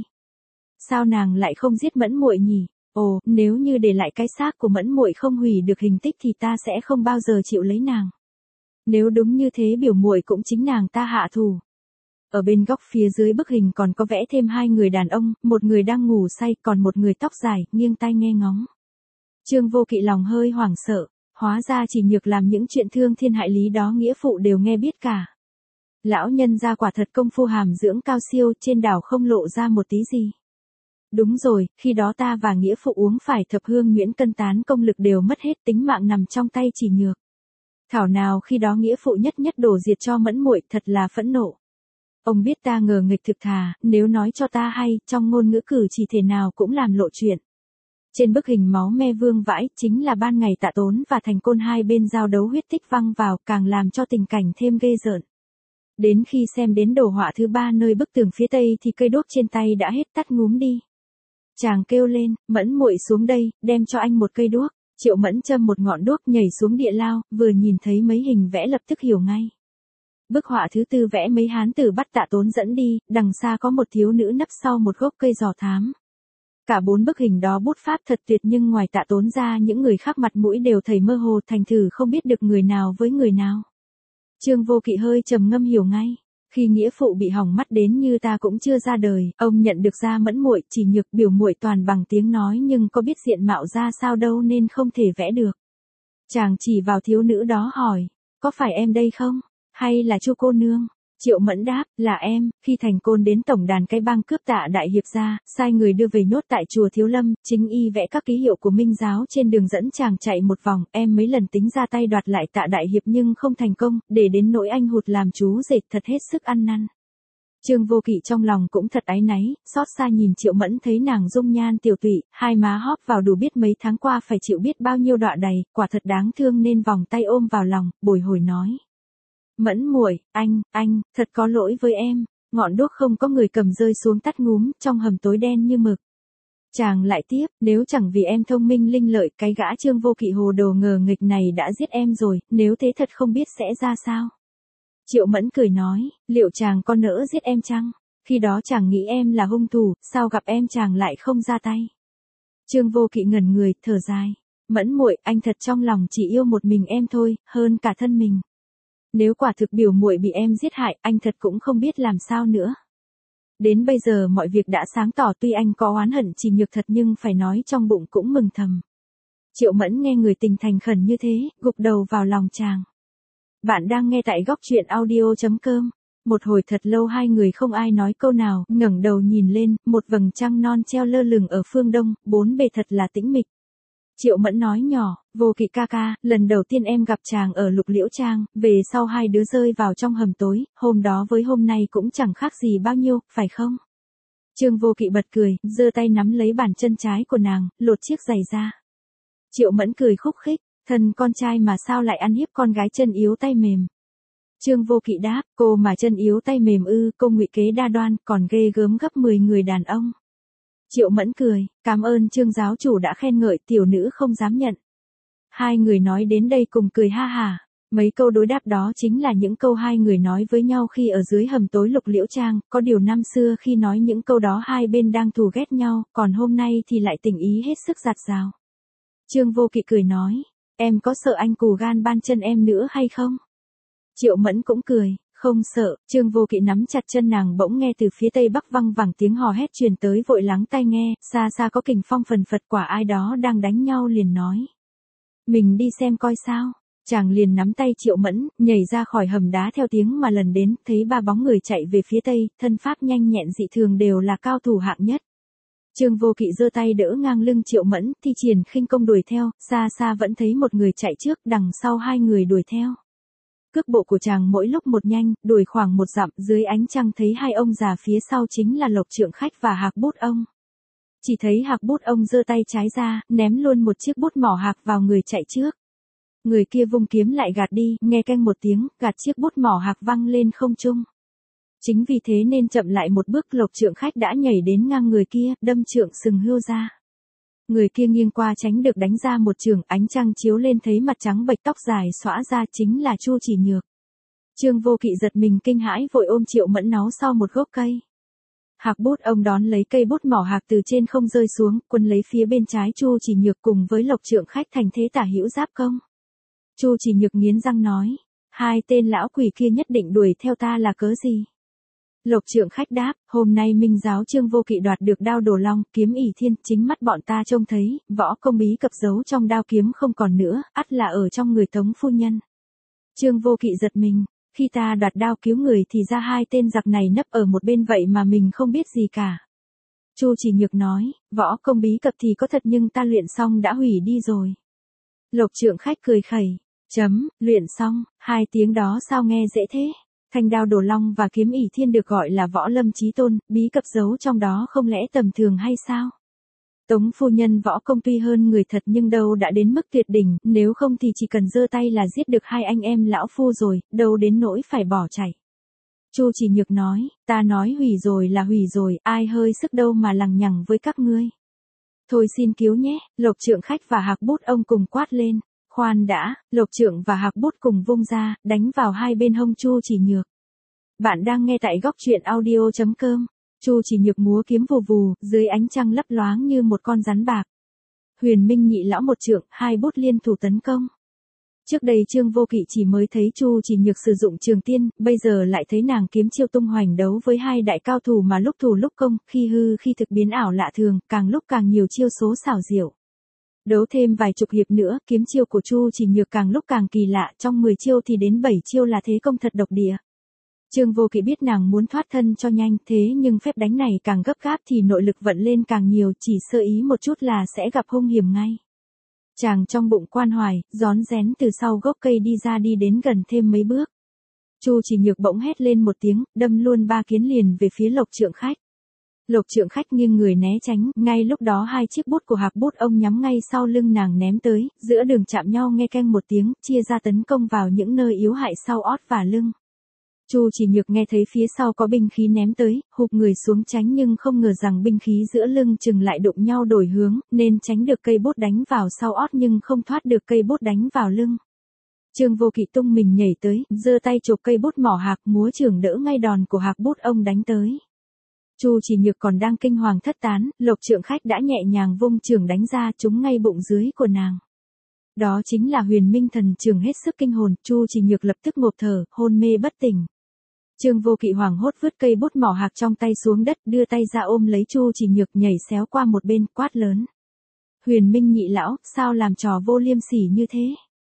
Sao nàng lại không giết Mẫn muội nhỉ? Ồ, nếu như để lại cái xác của Mẫn muội không hủy được hình tích thì ta sẽ không bao giờ chịu lấy nàng. Nếu đúng như thế biểu muội cũng chính nàng ta hạ thù. Ở bên góc phía dưới bức hình còn có vẽ thêm hai người đàn ông, một người đang ngủ say, còn một người tóc dài, nghiêng tai nghe ngóng. Trương Vô Kỵ lòng hơi hoảng sợ, hóa ra Chỉ Nhược làm những chuyện thương thiên hại lý đó nghĩa phụ đều nghe biết cả. Lão nhân gia quả thật công phu hàm dưỡng cao siêu, trên đảo không lộ ra một tí gì. Đúng rồi, khi đó ta và nghĩa phụ uống phải thập hương nhuyễn cân tán công lực đều mất hết, tính mạng nằm trong tay chỉ nhược. Thảo nào khi đó nghĩa phụ nhất nhất đổ diệt cho Mẫn muội, thật là phẫn nộ. Ông biết ta ngờ nghịch thực thà, nếu nói cho ta hay, trong ngôn ngữ cử chỉ thể nào cũng làm lộ chuyện. Trên bức hình máu me vương vãi, chính là ban ngày Tạ Tốn và Thành Côn hai bên giao đấu huyết tích văng vào, càng làm cho tình cảnh thêm ghê rợn. Đến khi xem đến đồ họa thứ ba nơi bức tường phía tây thì cây đuốc trên tay đã hết tắt ngúm đi. Chàng kêu lên, Mẫn muội xuống đây, đem cho anh một cây đuốc. Triệu Mẫn châm một ngọn đuốc nhảy xuống địa lao, vừa nhìn thấy mấy hình vẽ lập tức hiểu ngay. Bức họa thứ tư vẽ mấy hán tử bắt Tạ Tốn dẫn đi, đằng xa có một thiếu nữ nấp sau một gốc cây giò thám. Cả bốn bức hình đó bút pháp thật tuyệt, nhưng ngoài Tạ Tốn ra những người khác mặt mũi đều thầy mơ hồ, thành thử không biết được người nào với người nào. Trương Vô Kỵ hơi trầm ngâm hiểu ngay. Khi nghĩa phụ bị hỏng mắt đến như ta cũng chưa ra đời, ông nhận được ra Mẫn muội, chỉ nhược, biểu muội toàn bằng tiếng nói nhưng có biết diện mạo ra sao đâu nên không thể vẽ được. Chàng chỉ vào thiếu nữ đó hỏi, có phải em đây không? Hay là Chu cô nương? Triệu Mẫn đáp, là em. Khi Thành Côn đến tổng đàn cái bang cướp Tạ đại hiệp ra, sai người đưa về nhốt tại chùa Thiếu Lâm, chính y vẽ các ký hiệu của Minh giáo trên đường dẫn chàng chạy một vòng, em mấy lần tính ra tay đoạt lại Tạ đại hiệp nhưng không thành công, để đến nỗi anh hụt làm chú dệt thật hết sức ăn năn. Trương Vô Kỵ trong lòng cũng thật áy náy, xót xa nhìn Triệu Mẫn, thấy nàng dung nhan tiểu tụy, hai má hóp vào đủ biết mấy tháng qua phải chịu biết bao nhiêu đọa đầy, quả thật đáng thương nên vòng tay ôm vào lòng, bồi hồi nói. Mẫn muội, anh, anh, thật có lỗi với em. Ngọn đuốc không có người cầm rơi xuống tắt ngúm, trong hầm tối đen như mực. Chàng lại tiếp, nếu chẳng vì em thông minh linh lợi, cái gã Trương Vô Kỵ hồ đồ ngờ nghịch này đã giết em rồi, nếu thế thật không biết sẽ ra sao. Triệu Mẫn cười nói, liệu chàng có nỡ giết em chăng? Khi đó chàng nghĩ em là hung thủ, sao gặp em chàng lại không ra tay? Trương Vô Kỵ ngẩn người, thở dài. Mẫn muội, anh thật trong lòng chỉ yêu một mình em thôi, hơn cả thân mình. Nếu quả thực biểu muội bị em giết hại, anh thật cũng không biết làm sao nữa. Đến bây giờ mọi việc đã sáng tỏ, tuy anh có oán hận chỉ nhược thật nhưng phải nói trong bụng cũng mừng thầm. Triệu Mẫn nghe người tình thành khẩn như thế, gục đầu vào lòng chàng. Bạn đang nghe tại góc truyện audio chấm com. Một hồi thật lâu hai người không ai nói câu nào, ngẩng đầu nhìn lên, một vầng trăng non treo lơ lửng ở phương đông, bốn bề thật là tĩnh mịch. Triệu Mẫn nói nhỏ, Vô Kỵ ca ca, lần đầu tiên em gặp chàng ở Lục Liễu Trang, về sau hai đứa rơi vào trong hầm tối, hôm đó với hôm nay cũng chẳng khác gì bao nhiêu, phải không? Trương Vô Kỵ bật cười, giơ tay nắm lấy bàn chân trái của nàng, lột chiếc giày ra. Triệu Mẫn cười khúc khích, thân con trai mà sao lại ăn hiếp con gái chân yếu tay mềm. Trương Vô Kỵ đáp, cô mà chân yếu tay mềm ư, cô ngụy kế đa đoan, còn ghê gớm gấp mười người đàn ông. Triệu Mẫn cười, cảm ơn Trương giáo chủ đã khen ngợi, tiểu nữ không dám nhận. Hai người nói đến đây cùng cười ha hà. Mấy câu đối đáp đó chính là những câu hai người nói với nhau khi ở dưới hầm tối Lục Liễu Trang, có điều năm xưa khi nói những câu đó hai bên đang thù ghét nhau, còn hôm nay thì lại tình ý hết sức dạt dào. Trương Vô Kỵ cười nói, em có sợ anh cù gan ban chân em nữa hay không? Triệu Mẫn cũng cười, không sợ. Trương Vô Kỵ nắm chặt chân nàng, bỗng nghe từ phía tây bắc văng vẳng tiếng hò hét truyền tới, vội lắng tai nghe, xa xa có kình phong phần phật, quả ai đó đang đánh nhau, liền nói. Mình đi xem coi sao. Chàng liền nắm tay Triệu Mẫn, nhảy ra khỏi hầm đá theo tiếng mà lần đến, thấy ba bóng người chạy về phía tây, thân pháp nhanh nhẹn dị thường, đều là cao thủ hạng nhất. Trương Vô Kỵ giơ tay đỡ ngang lưng Triệu Mẫn, thi triển khinh công đuổi theo, xa xa vẫn thấy một người chạy trước, đằng sau hai người đuổi theo. Cước bộ của chàng mỗi lúc một nhanh, đuổi khoảng một dặm, dưới ánh trăng thấy hai ông già phía sau chính là Lộc Trượng Khách và Hạc Bút Ông. Chỉ thấy Hạc Bút Ông giơ tay trái ra, ném luôn một chiếc bút mỏ hạc vào người chạy trước. Người kia vung kiếm lại gạt đi, nghe canh một tiếng, gạt chiếc bút mỏ hạc văng lên không trung. Chính vì thế nên chậm lại một bước, Lộc Trượng Khách đã nhảy đến ngang người kia, đâm trượng sừng hươu ra. Người kia nghiêng qua tránh được đánh ra một chưởng, ánh trăng chiếu lên thấy mặt trắng bệch, tóc dài xõa ra, chính là Chu Chỉ Nhược. Trương Vô Kỵ giật mình kinh hãi, vội ôm Triệu Mẫn náu sau một gốc cây. Hạc Bút Ông đón lấy cây bút mỏ hạc từ trên không rơi xuống, quấn lấy phía bên trái Chu Chỉ Nhược cùng với Lộc Trượng Khách thành thế tả hữu giáp công. Chu Chỉ Nhược nghiến răng nói, hai tên lão quỷ kia nhất định đuổi theo ta là cớ gì? Lộc Trượng Khách đáp, hôm nay Minh giáo Trương Vô Kỵ đoạt được đao Đồ Long, kiếm ỷ thiên, chính mắt bọn ta trông thấy, võ công bí cập giấu trong đao kiếm không còn nữa, ắt là ở trong người Tống phu nhân. Trương Vô Kỵ giật mình, Khi ta đoạt đao cứu người thì ra hai tên giặc này nấp ở một bên vậy mà mình không biết gì cả. Chu Chỉ Nhược nói, võ công bí cập thì có thật nhưng ta luyện xong đã hủy đi rồi. Lộc Trượng Khách cười khẩy, chấm, luyện xong, hai tiếng đó sao nghe dễ thế. Thanh đao Đồ Long và kiếm ỷ thiên được gọi là võ lâm chí tôn, bí cập giấu trong đó không lẽ tầm thường hay sao? Tống phu nhân võ công tuy hơn người thật nhưng đâu đã đến mức tuyệt đỉnh, nếu không thì chỉ cần giơ tay là giết được hai anh em lão phu rồi, đâu đến nỗi phải bỏ chạy. Chu Chỉ Nhược nói, ta nói hủy rồi là hủy rồi, ai hơi sức đâu mà lằng nhằng với các ngươi. Thôi xin cứu nhé, Lộc Trượng Khách và Hạc Bút ông cùng quát lên. Khoan đã, Lộc Trượng và Hạc Bút cùng vung ra, đánh vào hai bên hông Chu Chỉ Nhược. Bạn đang nghe tại góc truyện audio chấm com. Chu Chỉ Nhược múa kiếm vù vù, dưới ánh trăng lấp loáng như một con rắn bạc. Huyền Minh Nhị lão một trượng, hai bút liên thủ tấn công. Trước đây Trương Vô Kỵ chỉ mới thấy Chu Chỉ Nhược sử dụng trường tiên, bây giờ lại thấy nàng kiếm chiêu tung hoành đấu với hai đại cao thủ mà lúc thủ lúc công, khi hư khi thực biến ảo lạ thường, càng lúc càng nhiều chiêu số xảo diệu. Đấu thêm vài chục hiệp nữa, kiếm chiêu của Chu Chỉ Nhược càng lúc càng kỳ lạ, trong mười chiêu thì đến bảy chiêu là thế công thật độc địa. Trương Vô Kỵ biết nàng muốn thoát thân cho nhanh, thế nhưng phép đánh này càng gấp gáp thì nội lực vận lên càng nhiều, chỉ sơ ý một chút là sẽ gặp hung hiểm ngay. Chàng trong bụng quan hoài, rón rén từ sau gốc cây đi ra đi đến gần thêm mấy bước. Chu Chỉ Nhược bỗng hét lên một tiếng, đâm luôn ba kiến liền về phía Lộc Trượng Khách. Lộc Trượng Khách nghiêng người né tránh, ngay lúc đó hai chiếc bút của Hạc Bút ông nhắm ngay sau lưng nàng ném tới, giữa đường chạm nhau nghe keng một tiếng, chia ra tấn công vào những nơi yếu hại sau ót và lưng. Chu Chỉ Nhược nghe thấy phía sau có binh khí ném tới, hụp người xuống tránh nhưng không ngờ rằng binh khí giữa lưng chừng lại đụng nhau đổi hướng, nên tránh được cây bút đánh vào sau ót nhưng không thoát được cây bút đánh vào lưng. Trương Vô Kỵ tung mình nhảy tới, giơ tay chộp cây bút mỏ hạc múa chưởng đỡ ngay đòn của Hạc Bút ông đánh tới. Chu Chỉ Nhược còn đang kinh hoàng thất tán, Lộc Trượng Khách đã nhẹ nhàng vung chưởng đánh ra trúng ngay bụng dưới của nàng. Đó chính là Huyền Minh Thần chưởng hết sức kinh hồn, Chu Chỉ Nhược lập tức ngộp thở, hôn mê bất tỉnh. Trương Vô Kỵ hoảng hốt vứt cây bút mỏ hạc trong tay xuống đất, đưa tay ra ôm lấy Chu Chỉ Nhược nhảy xéo qua một bên, quát lớn. Huyền Minh Nhị lão, sao làm trò vô liêm sỉ như thế?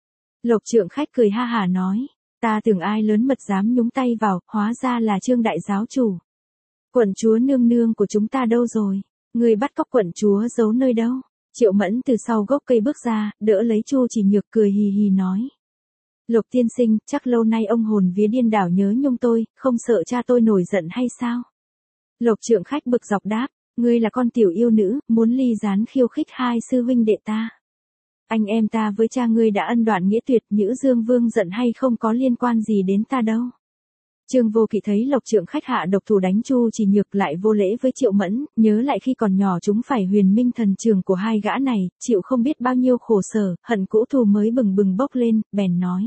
Lộc Trượng Khách cười ha hả nói, ta tưởng ai lớn mật dám nhúng tay vào, hóa ra là Trương đại giáo chủ. Quận chúa nương nương của chúng ta đâu rồi? Người bắt cóc quận chúa giấu nơi đâu? Triệu Mẫn từ sau gốc cây bước ra, đỡ lấy Chu Chỉ Nhược cười hì hì nói. Lộc tiên sinh, chắc lâu nay ông hồn vía điên đảo nhớ nhung tôi, không sợ cha tôi nổi giận hay sao? Lộc Trượng Khách bực dọc đáp, ngươi là con tiểu yêu nữ, muốn ly gián khiêu khích hai sư huynh đệ ta. Anh em ta với cha ngươi đã ân đoạn nghĩa tuyệt, Nhữ Dương Vương giận hay không có liên quan gì đến ta đâu. Trương Vô Kỵ thấy Lộc Trượng Khách hạ độc thủ đánh Chu Chỉ Nhược lại vô lễ với Triệu Mẫn, nhớ lại khi còn nhỏ chúng phải Huyền Minh Thần trường của hai gã này, chịu không biết bao nhiêu khổ sở, hận cũ thù mới bừng bừng bốc lên, bèn nói.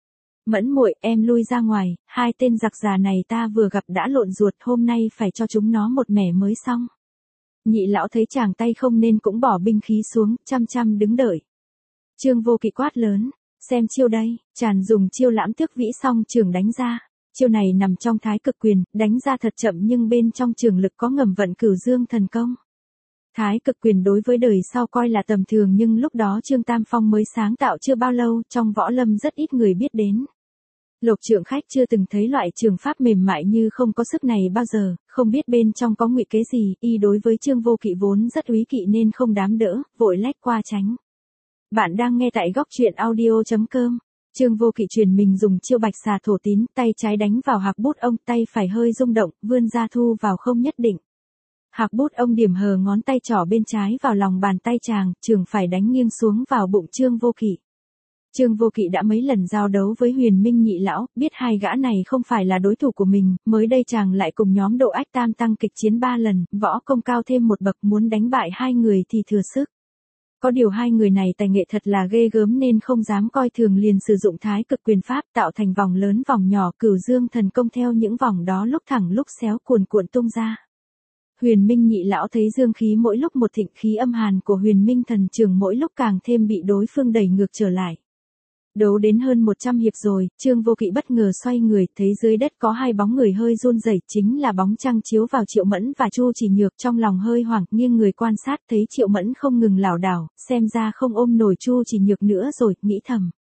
Mẫn muội, em lui ra ngoài, hai tên giặc già này ta vừa gặp đã lộn ruột, hôm nay phải cho chúng nó một mẻ mới xong. Nhị lão thấy chàng tay không nên cũng bỏ binh khí xuống, chăm chăm đứng đợi. Trương Vô Kỵ quát lớn, xem chiêu đây, chàng dùng chiêu lãm tước vĩ song trường đánh ra. Chiêu này nằm trong Thái Cực Quyền, đánh ra thật chậm nhưng bên trong trường lực có ngầm vận Cửu Dương thần công. Thái Cực Quyền đối với đời sau coi là tầm thường nhưng lúc đó Trương Tam Phong mới sáng tạo chưa bao lâu, trong võ lâm rất ít người biết đến. Lộc Trượng Khách chưa từng thấy loại trường pháp mềm mại như không có sức này bao giờ, không biết bên trong có ngụy kế gì, y đối với Trương Vô Kỵ vốn rất úy kỵ nên không dám đỡ, vội lách qua tránh. Bạn đang nghe tại góc truyện audio chấm com. Trương Vô Kỵ truyền mình dùng chiêu bạch xà thổ tín, tay trái đánh vào Hạc Bút ông, tay phải hơi rung động, vươn ra thu vào không nhất định. Hạc Bút ông điểm hờ ngón tay trỏ bên trái vào lòng bàn tay chàng, trường phải đánh nghiêng xuống vào bụng Trương Vô Kỵ. Trương Vô Kỵ đã mấy lần giao đấu với Huyền Minh Nhị lão, biết hai gã này không phải là đối thủ của mình, mới đây chàng lại cùng nhóm Độ Ách Tam tăng kịch chiến ba lần, võ công cao thêm một bậc, muốn đánh bại hai người thì thừa sức. Có điều hai người này tài nghệ thật là ghê gớm nên không dám coi thường, liền sử dụng Thái Cực Quyền pháp tạo thành vòng lớn vòng nhỏ Cửu Dương thần công, theo những vòng đó lúc thẳng lúc xéo cuồn cuộn tung ra. Huyền Minh Nhị lão thấy dương khí mỗi lúc một thịnh, khí âm hàn của Huyền Minh Thần trường mỗi lúc càng thêm bị đối phương đẩy ngược trở lại. Đấu đến hơn một trăm hiệp rồi, Trương Vô Kỵ bất ngờ xoay người, thấy dưới đất có hai bóng người hơi run rẩy, chính là bóng trăng chiếu vào Triệu Mẫn và Chu Chỉ Nhược, trong lòng hơi hoảng, nghiêng người quan sát thấy Triệu Mẫn không ngừng lảo đảo, xem ra không ôm nổi Chu Chỉ Nhược nữa rồi, nghĩ thầm.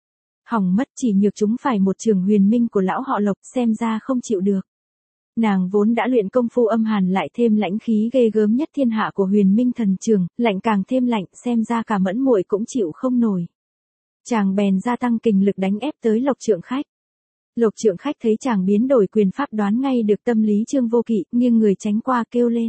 Hỏng mất, chỉ nhược chúng phải một trường huyền minh của lão họ Lộc, xem ra không chịu được. Nàng vốn đã luyện công phu âm hàn lại thêm lãnh khí ghê gớm nhất thiên hạ của huyền minh thần trường, lạnh càng thêm lạnh, xem ra cả mẫn muội cũng chịu không nổi. Chàng bèn gia tăng kình lực đánh ép tới Lộc Trượng Khách. Lộc Trượng Khách thấy chàng biến đổi quyền pháp đoán ngay được tâm lý Trương Vô Kỵ, nghiêng người tránh qua kêu lên.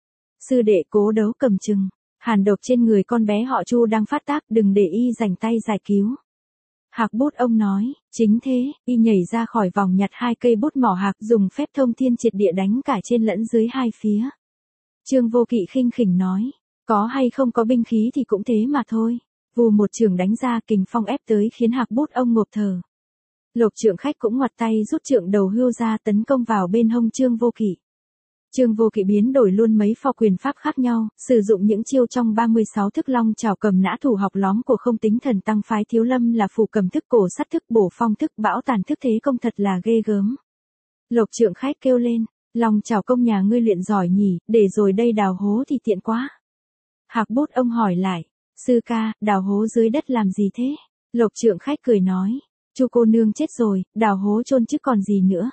Sư đệ cố đấu cầm chừng, hàn độc trên người con bé họ Chu đang phát tác, đừng để y rảnh tay giải cứu. Hạc bút ông nói, chính thế, y nhảy ra khỏi vòng nhặt hai cây bút mỏ hạc dùng phép thông thiên triệt địa đánh cả trên lẫn dưới hai phía. Trương Vô Kỵ khinh khỉnh nói, có hay không có binh khí thì cũng thế mà thôi. Vù một trường đánh ra, kình phong ép tới khiến Hạc bút ông ngộp thở. Lộc Trượng Khách cũng ngoặt tay rút trượng đầu hươu ra tấn công vào bên hông Trương Vô Kỵ. Trương Vô Kỵ biến đổi luôn mấy pho quyền pháp khác nhau, sử dụng những chiêu trong ba mươi sáu thức long trảo cầm nã thủ học lóm của không tính thần tăng phái Thiếu Lâm là phù cầm thức, cổ sắt thức, bổ phong thức, bão tàn thức, thế công thật là ghê gớm. Lộc Trượng Khách kêu lên, long trảo công nhà ngươi luyện giỏi nhỉ, để rồi đây đào hố thì tiện quá. Hạc bút ông hỏi lại, sư ca, đào hố dưới đất làm gì thế? Lộc Trượng Khách cười nói, Chu cô nương chết rồi, đào hố chôn chứ còn gì nữa.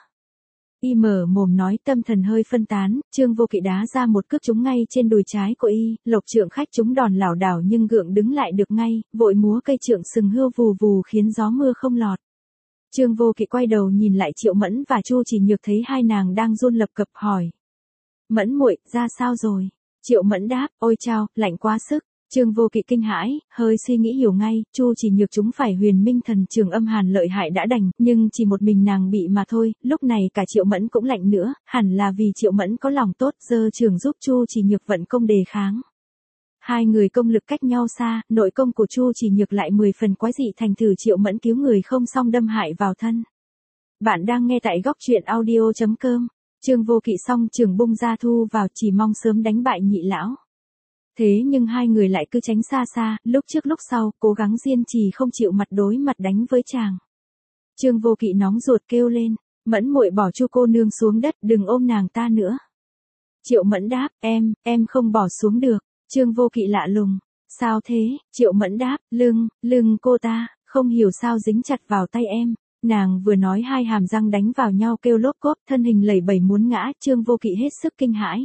Y mở mồm nói, tâm thần hơi phân tán, Trương Vô Kỵ đá ra một cước trúng ngay trên đùi trái của y, Lộc Trượng Khách trúng đòn lảo đảo nhưng gượng đứng lại được ngay, vội múa cây trượng sừng hươu vù vù khiến gió mưa không lọt. Trương Vô Kỵ quay đầu nhìn lại Triệu Mẫn và Chu Chỉ Nhược thấy hai nàng đang run lập cập hỏi. Mẫn muội, ra sao rồi? Triệu Mẫn đáp, ôi chao, lạnh quá sức. Trương Vô Kỵ kinh hãi, hơi suy nghĩ hiểu ngay, Chu Chỉ Nhược chúng phải huyền minh thần trường âm hàn lợi hại đã đành, nhưng chỉ một mình nàng bị mà thôi, lúc này cả Triệu Mẫn cũng lạnh nữa, hẳn là vì Triệu Mẫn có lòng tốt, giơ trường giúp Chu Chỉ Nhược vận công đề kháng. Hai người công lực cách nhau xa, nội công của Chu Chỉ Nhược lại mười phần quái dị, thành thử Triệu Mẫn cứu người không xong đâm hại vào thân. Bạn đang nghe tại góc truyện audio chấm com. Trương Vô Kỵ song trường bung ra thu vào, chỉ mong sớm đánh bại nhị lão. Thế nhưng hai người lại cứ tránh xa xa, lúc trước lúc sau, cố gắng kiên trì không chịu mặt đối mặt đánh với chàng. Trương Vô Kỵ nóng ruột kêu lên, Mẫn muội bỏ Chu cô nương xuống đất, đừng ôm nàng ta nữa. Triệu Mẫn đáp, em, em không bỏ xuống được. Trương Vô Kỵ lạ lùng, sao thế? Triệu Mẫn đáp, lưng, lưng cô ta, không hiểu sao dính chặt vào tay em. Nàng vừa nói hai hàm răng đánh vào nhau kêu lốp cốp, thân hình lẩy bẩy muốn ngã, Trương Vô Kỵ hết sức kinh hãi.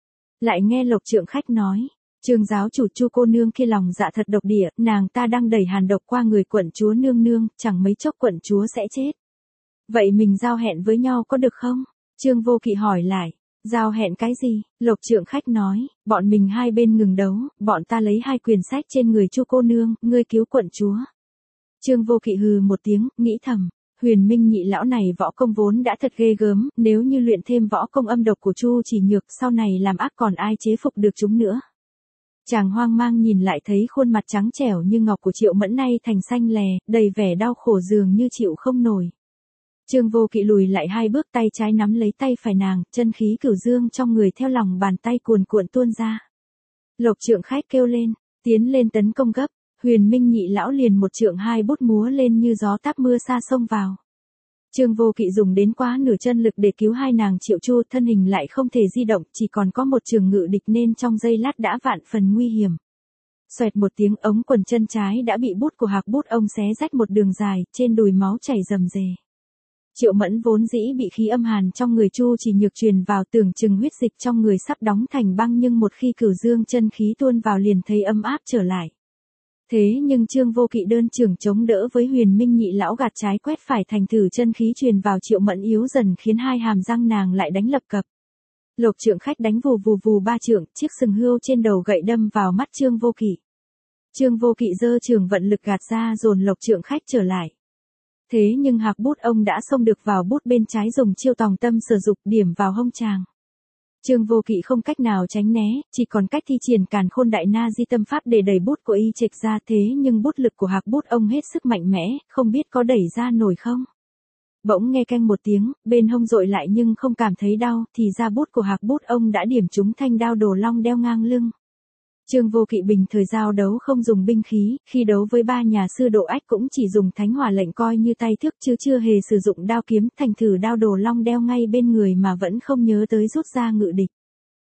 Lại nghe Lộc Trượng Khách nói, Trương giáo chủ, Chu cô nương kia lòng dạ thật độc địa, nàng ta đang đẩy hàn độc qua người quận chúa nương nương, chẳng mấy chốc quận chúa sẽ chết. Vậy mình giao hẹn với nhau có được không? Trương Vô Kỵ hỏi lại, giao hẹn cái gì? Lộc Trượng Khách nói, bọn mình hai bên ngừng đấu, bọn ta lấy hai quyển sách trên người Chu cô nương, ngươi cứu quận chúa. Trương Vô Kỵ hừ một tiếng, nghĩ thầm, huyền minh nhị lão này võ công vốn đã thật ghê gớm, nếu như luyện thêm võ công âm độc của Chu Chỉ Nhược, sau này làm ác còn ai chế phục được chúng nữa. Chàng hoang mang nhìn lại thấy khuôn mặt trắng trẻo như ngọc của Triệu Mẫn nay thành xanh lè, đầy vẻ đau khổ dường như chịu không nổi. Trương Vô Kỵ lùi lại hai bước, tay trái nắm lấy tay phải nàng, chân khí cửu dương trong người theo lòng bàn tay cuồn cuộn tuôn ra. Lộc Trượng Khách kêu lên, tiến lên tấn công gấp, huyền minh nhị lão liền một trượng hai bút múa lên như gió táp mưa xa xông vào. Trương Vô Kỵ dùng đến quá nửa chân lực để cứu hai nàng Triệu Chu, thân hình lại không thể di động, chỉ còn có một trường ngự địch nên trong giây lát đã vạn phần nguy hiểm. Xoẹt một tiếng, ống quần chân trái đã bị bút của Hạc bút ông xé rách một đường dài, trên đùi máu chảy rầm rề. Triệu Mẫn vốn dĩ bị khí âm hàn trong người Chu Chỉ Nhược truyền vào, tưởng chừng huyết dịch trong người sắp đóng thành băng, nhưng một khi cửu dương chân khí tuôn vào liền thấy ấm áp trở lại. Thế nhưng Trương Vô Kỵ đơn trưởng chống đỡ với huyền minh nhị lão gạt trái quét phải, thành thử chân khí truyền vào Triệu Mẫn yếu dần khiến hai hàm răng nàng lại đánh lập cập. Lộc Trượng Khách đánh vù vù vù ba trượng, chiếc sừng hươu trên đầu gậy đâm vào mắt Trương Vô Kỵ. Trương Vô Kỵ giơ trường vận lực gạt ra dồn Lộc Trượng Khách trở lại. Thế nhưng Hạc bút ông đã xông được vào bút bên trái, dùng chiêu tòng tâm sử dụng điểm vào hông chàng. Trương Vô Kỵ không cách nào tránh né, chỉ còn cách thi triển Càn Khôn Đại Na Di Tâm Pháp để đẩy bút của y trệch ra, thế nhưng bút lực của Hạc bút ông hết sức mạnh mẽ, không biết có đẩy ra nổi không. Bỗng nghe canh một tiếng, bên hông dội lại nhưng không cảm thấy đau, thì ra bút của Hạc bút ông đã điểm trúng thanh đao đồ long đeo ngang lưng. Trương Vô Kỵ bình thời giao đấu không dùng binh khí, khi đấu với ba nhà sư Độ Ách cũng chỉ dùng thánh hỏa lệnh coi như tay thức chứ chưa hề sử dụng đao kiếm, thành thử đao đồ long đeo ngay bên người mà vẫn không nhớ tới rút ra ngự địch.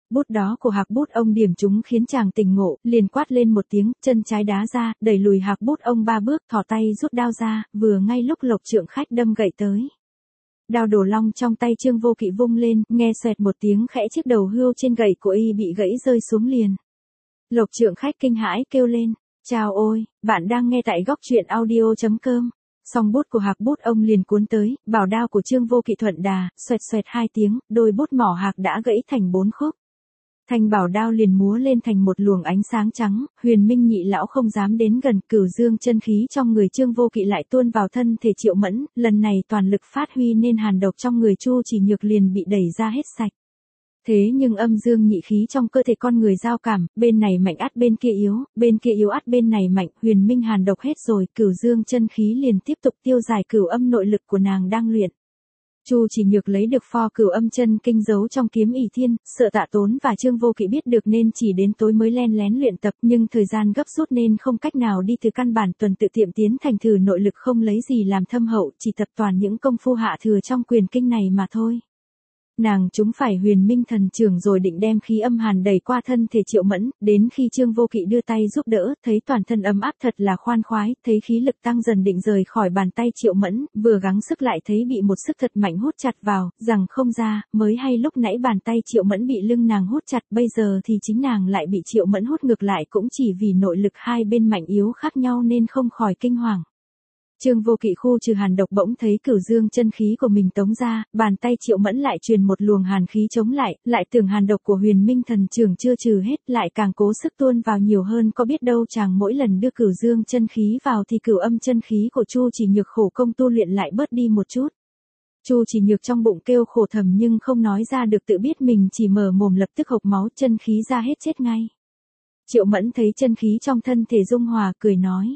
Bút đó của Hạc Bút ông điểm trúng khiến chàng tỉnh ngộ, liền quát lên một tiếng, chân trái đá ra, đẩy lùi Hạc Bút ông ba bước, thò tay rút đao ra, vừa ngay lúc Lộc Trượng Khách đâm gậy tới. Đao đổ long trong tay Trương Vô Kỵ vung lên, nghe xoẹt một tiếng khẽ, chiếc đầu hươu trên gậy của y bị gãy rơi xuống liền. Lộc Trượng Khách kinh hãi kêu lên, chào ôi, bạn đang nghe tại góc truyện audio chấm com. Song bút của Hạc Bút ông liền cuốn tới, bảo đao của Trương Vô Kỵ thuận đà, xoẹt xoẹt hai tiếng, đôi bút mỏ hạc đã gãy thành bốn khúc. Thanh bảo đao liền múa lên thành một luồng ánh sáng trắng, Huyền Minh nhị lão không dám đến gần, cửu dương chân khí trong người Trương Vô Kỵ lại tuôn vào thân thể Triệu Mẫn, lần này toàn lực phát huy nên hàn độc trong người Chu Chỉ Nhược liền bị đẩy ra hết sạch. Thế nhưng âm dương nhị khí trong cơ thể con người giao cảm, bên này mạnh ắt bên kia yếu, bên kia yếu ắt bên này mạnh, Huyền Minh hàn độc hết rồi, cửu dương chân khí liền tiếp tục tiêu giải cửu âm nội lực của nàng đang luyện. Chu Chỉ Nhược lấy được pho cửu âm chân kinh giấu trong kiếm ỷ thiên, sợ Tạ Tốn và Trương Vô Kỵ biết được nên chỉ đến tối mới len lén luyện tập, nhưng thời gian gấp rút nên không cách nào đi từ căn bản tuần tự tiệm tiến thành thử nội lực, không lấy gì làm thâm hậu, chỉ tập toàn những công phu hạ thừa trong quyền kinh này mà thôi. Nàng chúng phải Huyền Minh thần trưởng rồi định đem khí âm hàn đẩy qua thân thể Triệu Mẫn, đến khi Trương Vô Kỵ đưa tay giúp đỡ, thấy toàn thân ấm áp thật là khoan khoái, thấy khí lực tăng dần định rời khỏi bàn tay Triệu Mẫn, vừa gắng sức lại thấy bị một sức thật mạnh hút chặt vào, rằng không ra, mới hay lúc nãy bàn tay Triệu Mẫn bị lưng nàng hút chặt, bây giờ thì chính nàng lại bị Triệu Mẫn hút ngược lại, cũng chỉ vì nội lực hai bên mạnh yếu khác nhau nên không khỏi kinh hoàng. Trương Vô Kỵ khu trừ hàn độc bỗng thấy cửu dương chân khí của mình tống ra, bàn tay Triệu Mẫn lại truyền một luồng hàn khí chống lại, lại tưởng hàn độc của Huyền Minh thần trưởng chưa trừ hết, lại càng cố sức tuôn vào nhiều hơn, có biết đâu chàng mỗi lần đưa cửu dương chân khí vào thì cửu âm chân khí của Chu Chỉ Nhược khổ công tu luyện lại bớt đi một chút. Chu Chỉ Nhược trong bụng kêu khổ thầm nhưng không nói ra được, tự biết mình chỉ mở mồm lập tức hộc máu, chân khí ra hết chết ngay. Triệu Mẫn thấy chân khí trong thân thể dung hòa, cười nói.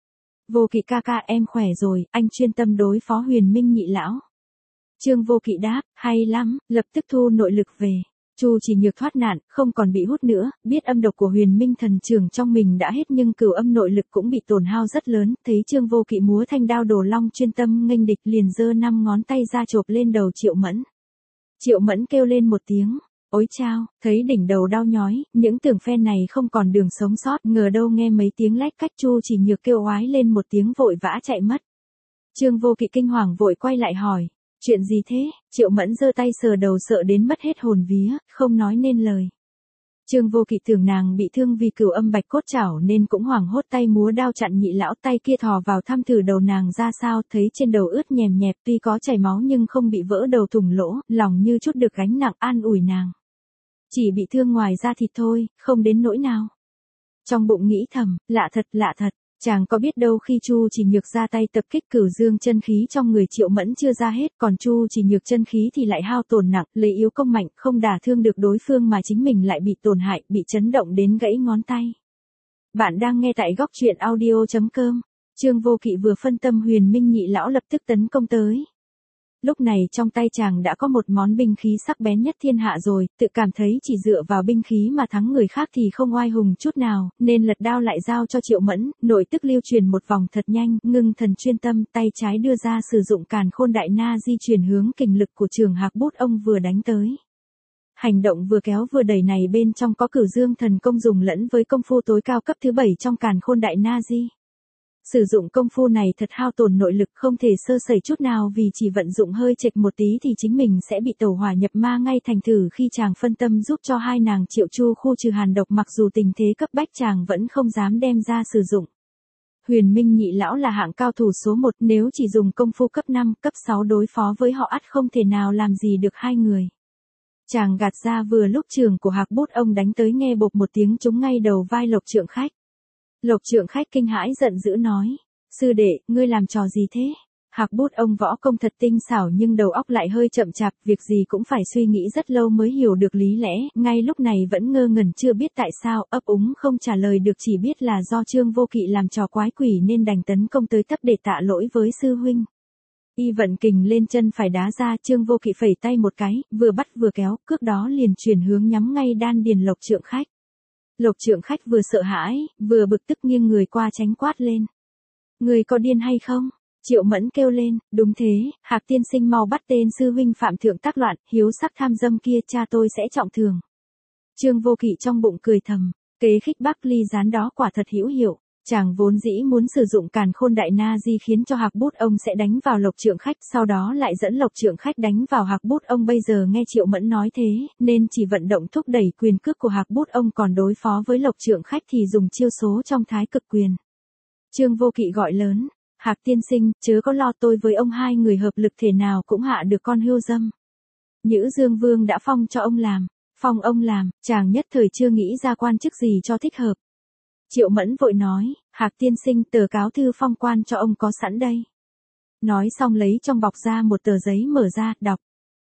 Vô Kỵ ca ca em khỏe rồi, anh chuyên tâm đối phó Huyền Minh nhị lão. Trương Vô Kỵ đáp, hay lắm, lập tức thu nội lực về. Chu Chỉ Nhược thoát nạn, không còn bị hút nữa, biết âm độc của Huyền Minh thần trưởng trong mình đã hết nhưng cửu âm nội lực cũng bị tổn hao rất lớn, thấy Trương Vô Kỵ múa thanh đao đổ long chuyên tâm nghênh địch, liền giơ năm ngón tay ra chộp lên đầu Triệu Mẫn. Triệu Mẫn kêu lên một tiếng. Ôi chao, thấy đỉnh đầu đau nhói, những tưởng phen này không còn đường sống sót, ngờ đâu nghe mấy tiếng lách cách, Chu Chỉ Nhược kêu oái lên một tiếng vội vã chạy mất. Trương Vô Kỵ kinh hoàng vội quay lại hỏi, chuyện gì thế? Triệu Mẫn giơ tay sờ đầu sợ đến mất hết hồn vía, không nói nên lời. Trương Vô Kỵ tưởng nàng bị thương vì cửu âm bạch cốt chảo nên cũng hoảng hốt tay múa đao chặn nhị lão, tay kia thò vào thăm thử đầu nàng ra sao, thấy trên đầu ướt nhèm nhẹp, tuy có chảy máu nhưng không bị vỡ đầu thủng lỗ, lòng như chút được gánh nặng, an ủi nàng. Chỉ bị thương ngoài da thịt thôi, không đến nỗi nào. Trong bụng nghĩ thầm, lạ thật, lạ thật, chàng có biết đâu khi Chu Chỉ Nhược ra tay tập kích cửu dương chân khí trong người Triệu Mẫn chưa ra hết, còn Chu Chỉ Nhược chân khí thì lại hao tổn nặng, lấy yếu công mạnh, không đả thương được đối phương mà chính mình lại bị tổn hại, bị chấn động đến gãy ngón tay. Bạn đang nghe tại góc truyện audio chấm com. Trương Vô Kỵ vừa phân tâm, Huyền Minh nhị lão lập tức tấn công tới. Lúc này trong tay chàng đã có một món binh khí sắc bén nhất thiên hạ rồi, tự cảm thấy chỉ dựa vào binh khí mà thắng người khác thì không oai hùng chút nào, nên lật đao lại giao cho Triệu Mẫn, nội tức lưu truyền một vòng thật nhanh, ngưng thần chuyên tâm, tay trái đưa ra sử dụng càn khôn đại na di chuyển hướng kình lực của trường Hạc Bút ông vừa đánh tới. Hành động vừa kéo vừa đẩy này bên trong có cửu dương thần công dùng lẫn với công phu tối cao cấp thứ bảy trong càn khôn đại na di. Sử dụng công phu này thật hao tổn nội lực, không thể sơ sẩy chút nào, vì chỉ vận dụng hơi chệch một tí thì chính mình sẽ bị tẩu hỏa nhập ma ngay. Thành thử khi chàng phân tâm giúp cho hai nàng Triệu Chu khu trừ hàn độc, mặc dù tình thế cấp bách chàng vẫn không dám đem ra sử dụng. Huyền Minh nhị lão là hạng cao thủ số một, nếu chỉ dùng công phu cấp năm, cấp sáu đối phó với họ ắt không thể nào làm gì được hai người. Chàng gạt ra vừa lúc trường của Hạc Bút ông đánh tới, nghe bộp một tiếng trúng ngay đầu vai Lộc Trượng Khách. Lộc Trượng Khách kinh hãi giận dữ nói, sư đệ, ngươi làm trò gì thế? Hạc Bút ông võ công thật tinh xảo nhưng đầu óc lại hơi chậm chạp, việc gì cũng phải suy nghĩ rất lâu mới hiểu được lý lẽ, ngay lúc này vẫn ngơ ngẩn chưa biết tại sao, ấp úng không trả lời được, chỉ biết là do Trương Vô Kỵ làm trò quái quỷ nên đành tấn công tới tấp để tạ lỗi với sư huynh. Y vận kình lên chân phải đá ra, Trương Vô Kỵ phẩy tay một cái, vừa bắt vừa kéo, cước đó liền chuyển hướng nhắm ngay đan điền Lộc Trượng Khách. Lộc Trượng Khách vừa sợ hãi, vừa bực tức nghiêng người qua tránh quát lên. Người có điên hay không? Triệu Mẫn kêu lên, đúng thế, Hạc tiên sinh mau bắt tên sư huynh phạm thượng tác loạn, hiếu sắc tham dâm kia, cha tôi sẽ trọng thương. Trương Vô Kỵ trong bụng cười thầm, kế khích Bắc Ly gián đó quả thật hữu hiệu. Chàng vốn dĩ muốn sử dụng càn khôn đại na di khiến cho Hạc Bút ông sẽ đánh vào Lộc Trượng Khách, sau đó lại dẫn Lộc Trượng Khách đánh vào Hạc Bút ông. Bây giờ nghe Triệu Mẫn nói thế, nên chỉ vận động thúc đẩy quyền cước của Hạc Bút ông, còn đối phó với Lộc Trượng Khách thì dùng chiêu số trong Thái Cực Quyền. Trương Vô Kỵ gọi lớn, Hạc tiên sinh, chớ có lo, tôi với ông hai người hợp lực thể nào cũng hạ được con hươu dâm. Nhữ Dương Vương đã phong cho ông làm, phong ông làm, chàng nhất thời chưa nghĩ ra quan chức gì cho thích hợp. Triệu Mẫn vội nói, Hạc tiên sinh, tờ cáo thư phong quan cho ông có sẵn đây. Nói xong lấy trong bọc ra một tờ giấy, mở ra, đọc.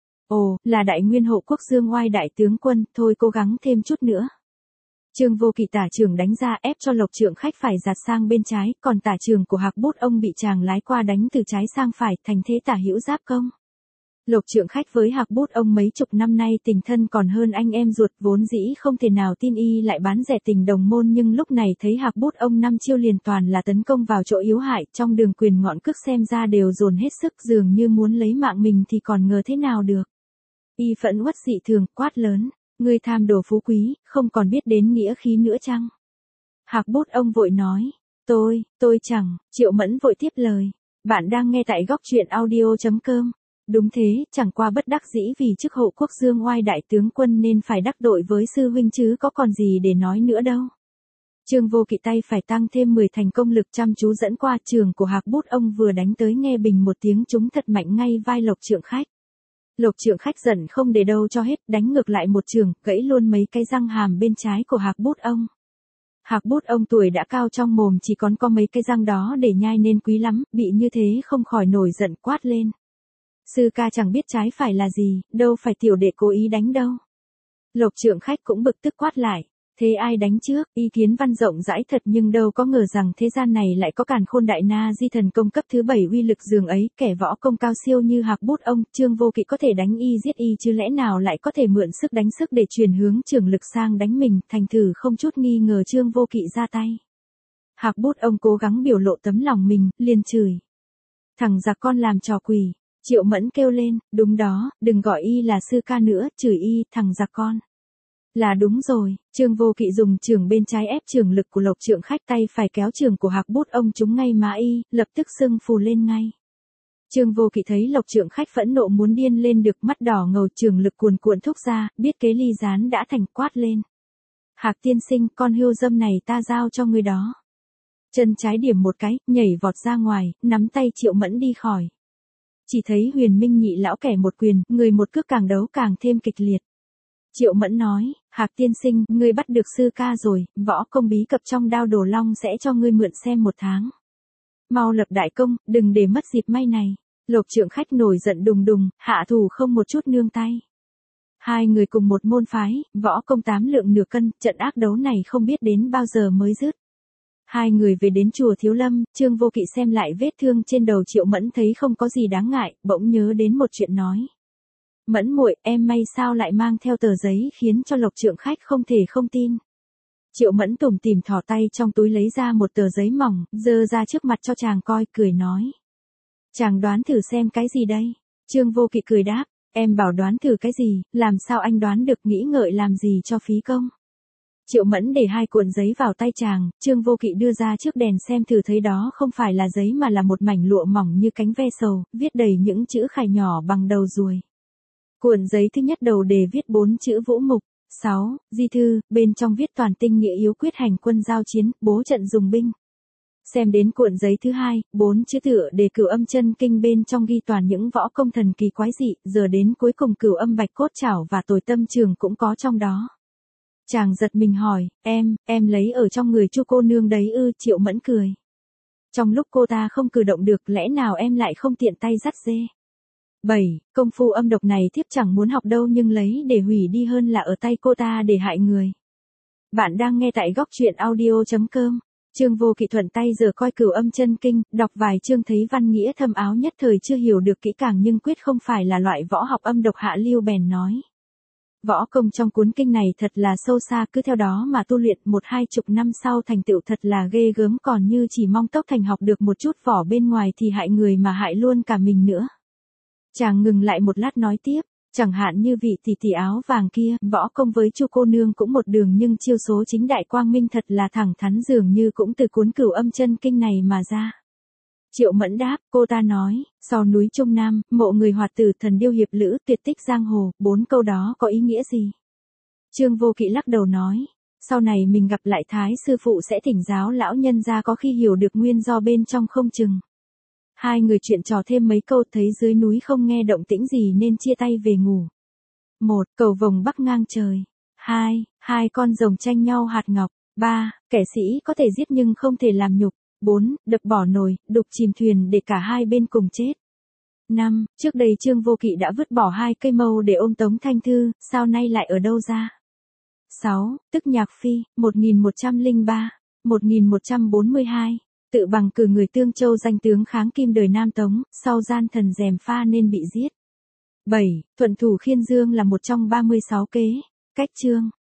Ồ, là Đại Nguyên Hộ Quốc Dương Oai đại tướng quân, thôi cố gắng thêm chút nữa. Trương Vô Kỵ tả trường đánh ra, ép cho Lộc Trượng Khách phải giạt sang bên trái, còn tả trường của Hạc Bút ông bị chàng lái qua đánh từ trái sang phải, thành thế tả hữu giáp công. Lộc Trượng Khách với Hạc Bút ông mấy chục năm nay tình thân còn hơn anh em ruột, vốn dĩ không thể nào tin y lại bán rẻ tình đồng môn, nhưng lúc này thấy Hạc Bút ông năm chiêu liền toàn là tấn công vào chỗ yếu hại, trong đường quyền ngọn cước xem ra đều dồn hết sức, dường như muốn lấy mạng mình thì còn ngờ thế nào được. Y phẫn uất dị thường, quát lớn, ngươi tham đồ phú quý, không còn biết đến nghĩa khí nữa chăng? Hạc Bút ông vội nói, tôi, tôi chẳng. Triệu Mẫn vội tiếp lời, bạn đang nghe tại góc truyện audio chấm com. Đúng thế, chẳng qua bất đắc dĩ vì chức Hộ Quốc Dương Oai đại tướng quân nên phải đắc tội với sư huynh chứ có còn gì để nói nữa đâu. Trương Vô Kỵ tay phải tăng thêm mười thành công lực, chăm chú dẫn qua, trường của Hạc Bút ông vừa đánh tới nghe bình một tiếng trúng thật mạnh ngay vai Lộc Trượng Khách. Lộc Trượng Khách giận không để đâu cho hết, đánh ngược lại một trường, gãy luôn mấy cái răng hàm bên trái của Hạc Bút ông. Hạc Bút ông tuổi đã cao, trong mồm chỉ còn có mấy cái răng đó để nhai nên quý lắm, bị như thế không khỏi nổi giận quát lên. Sư ca chẳng biết trái phải là gì, đâu phải tiểu đệ cố ý đánh đâu. Lộc Trượng Khách cũng bực tức quát lại, thế ai đánh trước? Ý kiến văn rộng rãi thật, nhưng đâu có ngờ rằng thế gian này lại có càn khôn đại na di thần công cấp thứ bảy uy lực dường ấy, kẻ võ công cao siêu như Hạc Bút ông. Trương Vô Kỵ có thể đánh y giết y chứ lẽ nào lại có thể mượn sức đánh sức để truyền hướng trường lực sang đánh mình, thành thử không chút nghi ngờ Trương Vô Kỵ ra tay. Hạc Bút ông cố gắng biểu lộ tấm lòng mình, liền chửi, thằng giặc con làm trò quỷ. Triệu Mẫn kêu lên, đúng đó, đừng gọi y là sư ca nữa, chửi y, thằng giặc con. Là đúng rồi. Trương Vô Kỵ dùng trường bên trái ép trường lực của Lộc Trượng Khách, tay phải kéo trường của Hạc Bút ông trúng ngay má y, lập tức sưng phù lên ngay. Trương Vô Kỵ thấy Lộc Trượng Khách phẫn nộ muốn điên lên được, mắt đỏ ngầu, trường lực cuồn cuộn thúc ra, biết kế ly gián đã thành, quát lên. Hạc tiên sinh, con hươu dâm này ta giao cho ngươi đó. Chân trái điểm một cái, nhảy vọt ra ngoài, nắm tay Triệu Mẫn đi khỏi. Chỉ thấy Huyền Minh nhị lão kẻ một quyền, người một cước, càng đấu càng thêm kịch liệt. Triệu Mẫn nói, Hạc tiên sinh, ngươi bắt được sư ca rồi, võ công bí cập trong Đao Đồ Long sẽ cho ngươi mượn xem một tháng. Mau lập đại công, đừng để mất dịp may này. Lộc Trượng Khách nổi giận đùng đùng, hạ thủ không một chút nương tay. Hai người cùng một môn phái, võ công tám lượng nửa cân, trận ác đấu này không biết đến bao giờ mới dứt. Hai người về đến chùa Thiếu Lâm, Trương Vô Kỵ xem lại vết thương trên đầu Triệu Mẫn thấy không có gì đáng ngại, bỗng nhớ đến một chuyện nói. Mẫn muội, em may sao lại mang theo tờ giấy khiến cho Lộc Trượng Khách không thể không tin. Triệu Mẫn tủm tỉm thò tay trong túi lấy ra một tờ giấy mỏng, giơ ra trước mặt cho chàng coi, cười nói. Chàng đoán thử xem cái gì đây? Trương Vô Kỵ cười đáp, em bảo đoán thử cái gì, làm sao anh đoán được, nghĩ ngợi làm gì cho phí công. Triệu Mẫn để hai cuộn giấy vào tay chàng, Trương Vô Kỵ đưa ra trước đèn xem thử, thấy đó không phải là giấy mà là một mảnh lụa mỏng như cánh ve sầu, viết đầy những chữ khải nhỏ bằng đầu ruồi. Cuộn giấy thứ nhất đầu đề viết bốn chữ Vũ Mục. sáu. Di thư, bên trong viết toàn tinh nghĩa yếu quyết hành quân giao chiến, bố trận dùng binh. Xem đến cuộn giấy thứ hai, bốn chữ tựa đề Cửu Âm Chân Kinh, bên trong ghi toàn những võ công thần kỳ quái dị, giờ đến cuối cùng Cửu Âm Bạch Cốt Trảo và Tồi Tâm Trường cũng có trong đó. Chàng giật mình hỏi, em, em lấy ở trong người Chu cô nương đấy ư? Triệu Mẫn cười. Trong lúc cô ta không cử động được, lẽ nào em lại không tiện tay dắt dê? bảy. Công phu âm độc này thiếp chẳng muốn học đâu, nhưng lấy để hủy đi hơn là ở tay cô ta để hại người. Bạn đang nghe tại góc truyện audio chấm com. Trương Vô Kỵ thuận tay giờ coi Cửu Âm Chân Kinh, đọc vài chương thấy văn nghĩa thâm áo, nhất thời chưa hiểu được kỹ càng, nhưng quyết không phải là loại võ học âm độc, hạ lưu bèn nói. Võ công trong cuốn kinh này thật là sâu xa, cứ theo đó mà tu luyện, một hai chục năm sau thành tựu thật là ghê gớm, còn như chỉ mong tốc thành học được một chút vỏ bên ngoài thì hại người mà hại luôn cả mình nữa. Chàng ngừng lại một lát nói tiếp, Chẳng hạn như vị tỷ tỷ áo vàng kia, võ công với Chu cô nương cũng một đường nhưng chiêu số chính đại quang minh thật là thẳng thắn dường như cũng từ cuốn Cửu Âm Chân Kinh này mà ra. Triệu Mẫn đáp, cô ta nói, sau núi Trung Nam, mộ người hoạt tử thần điêu hiệp lữ, tuyệt tích giang hồ, bốn câu đó có ý nghĩa gì? Trương Vô Kỵ lắc đầu nói, sau này mình gặp lại Thái sư phụ sẽ thỉnh giáo lão nhân ra có khi hiểu được nguyên do bên trong không chừng. Hai người chuyện trò thêm mấy câu thấy dưới núi không nghe động tĩnh gì nên chia tay về ngủ. Một, cầu vồng bắc ngang trời. Hai, hai con rồng tranh nhau hạt ngọc. Ba, kẻ sĩ có thể giết nhưng không thể làm nhục. Bốn, đập bỏ nồi, đục chìm thuyền để cả hai bên cùng chết. Năm, trước đây Trương Vô Kỵ đã vứt bỏ hai cây mâu để ôm Tống Thanh Thư, sao nay lại ở đâu ra? Sáu, tức Nhạc Phi, một nghìn một trăm lẻ ba, một nghìn một trăm bốn mươi hai. Tự bằng cử người Tương Châu danh tướng kháng kim đời Nam Tống, sau gian thần gièm pha nên bị giết. Bảy, thuận thủ khiên dương là một trong ba mươi sáu kế, cách chương.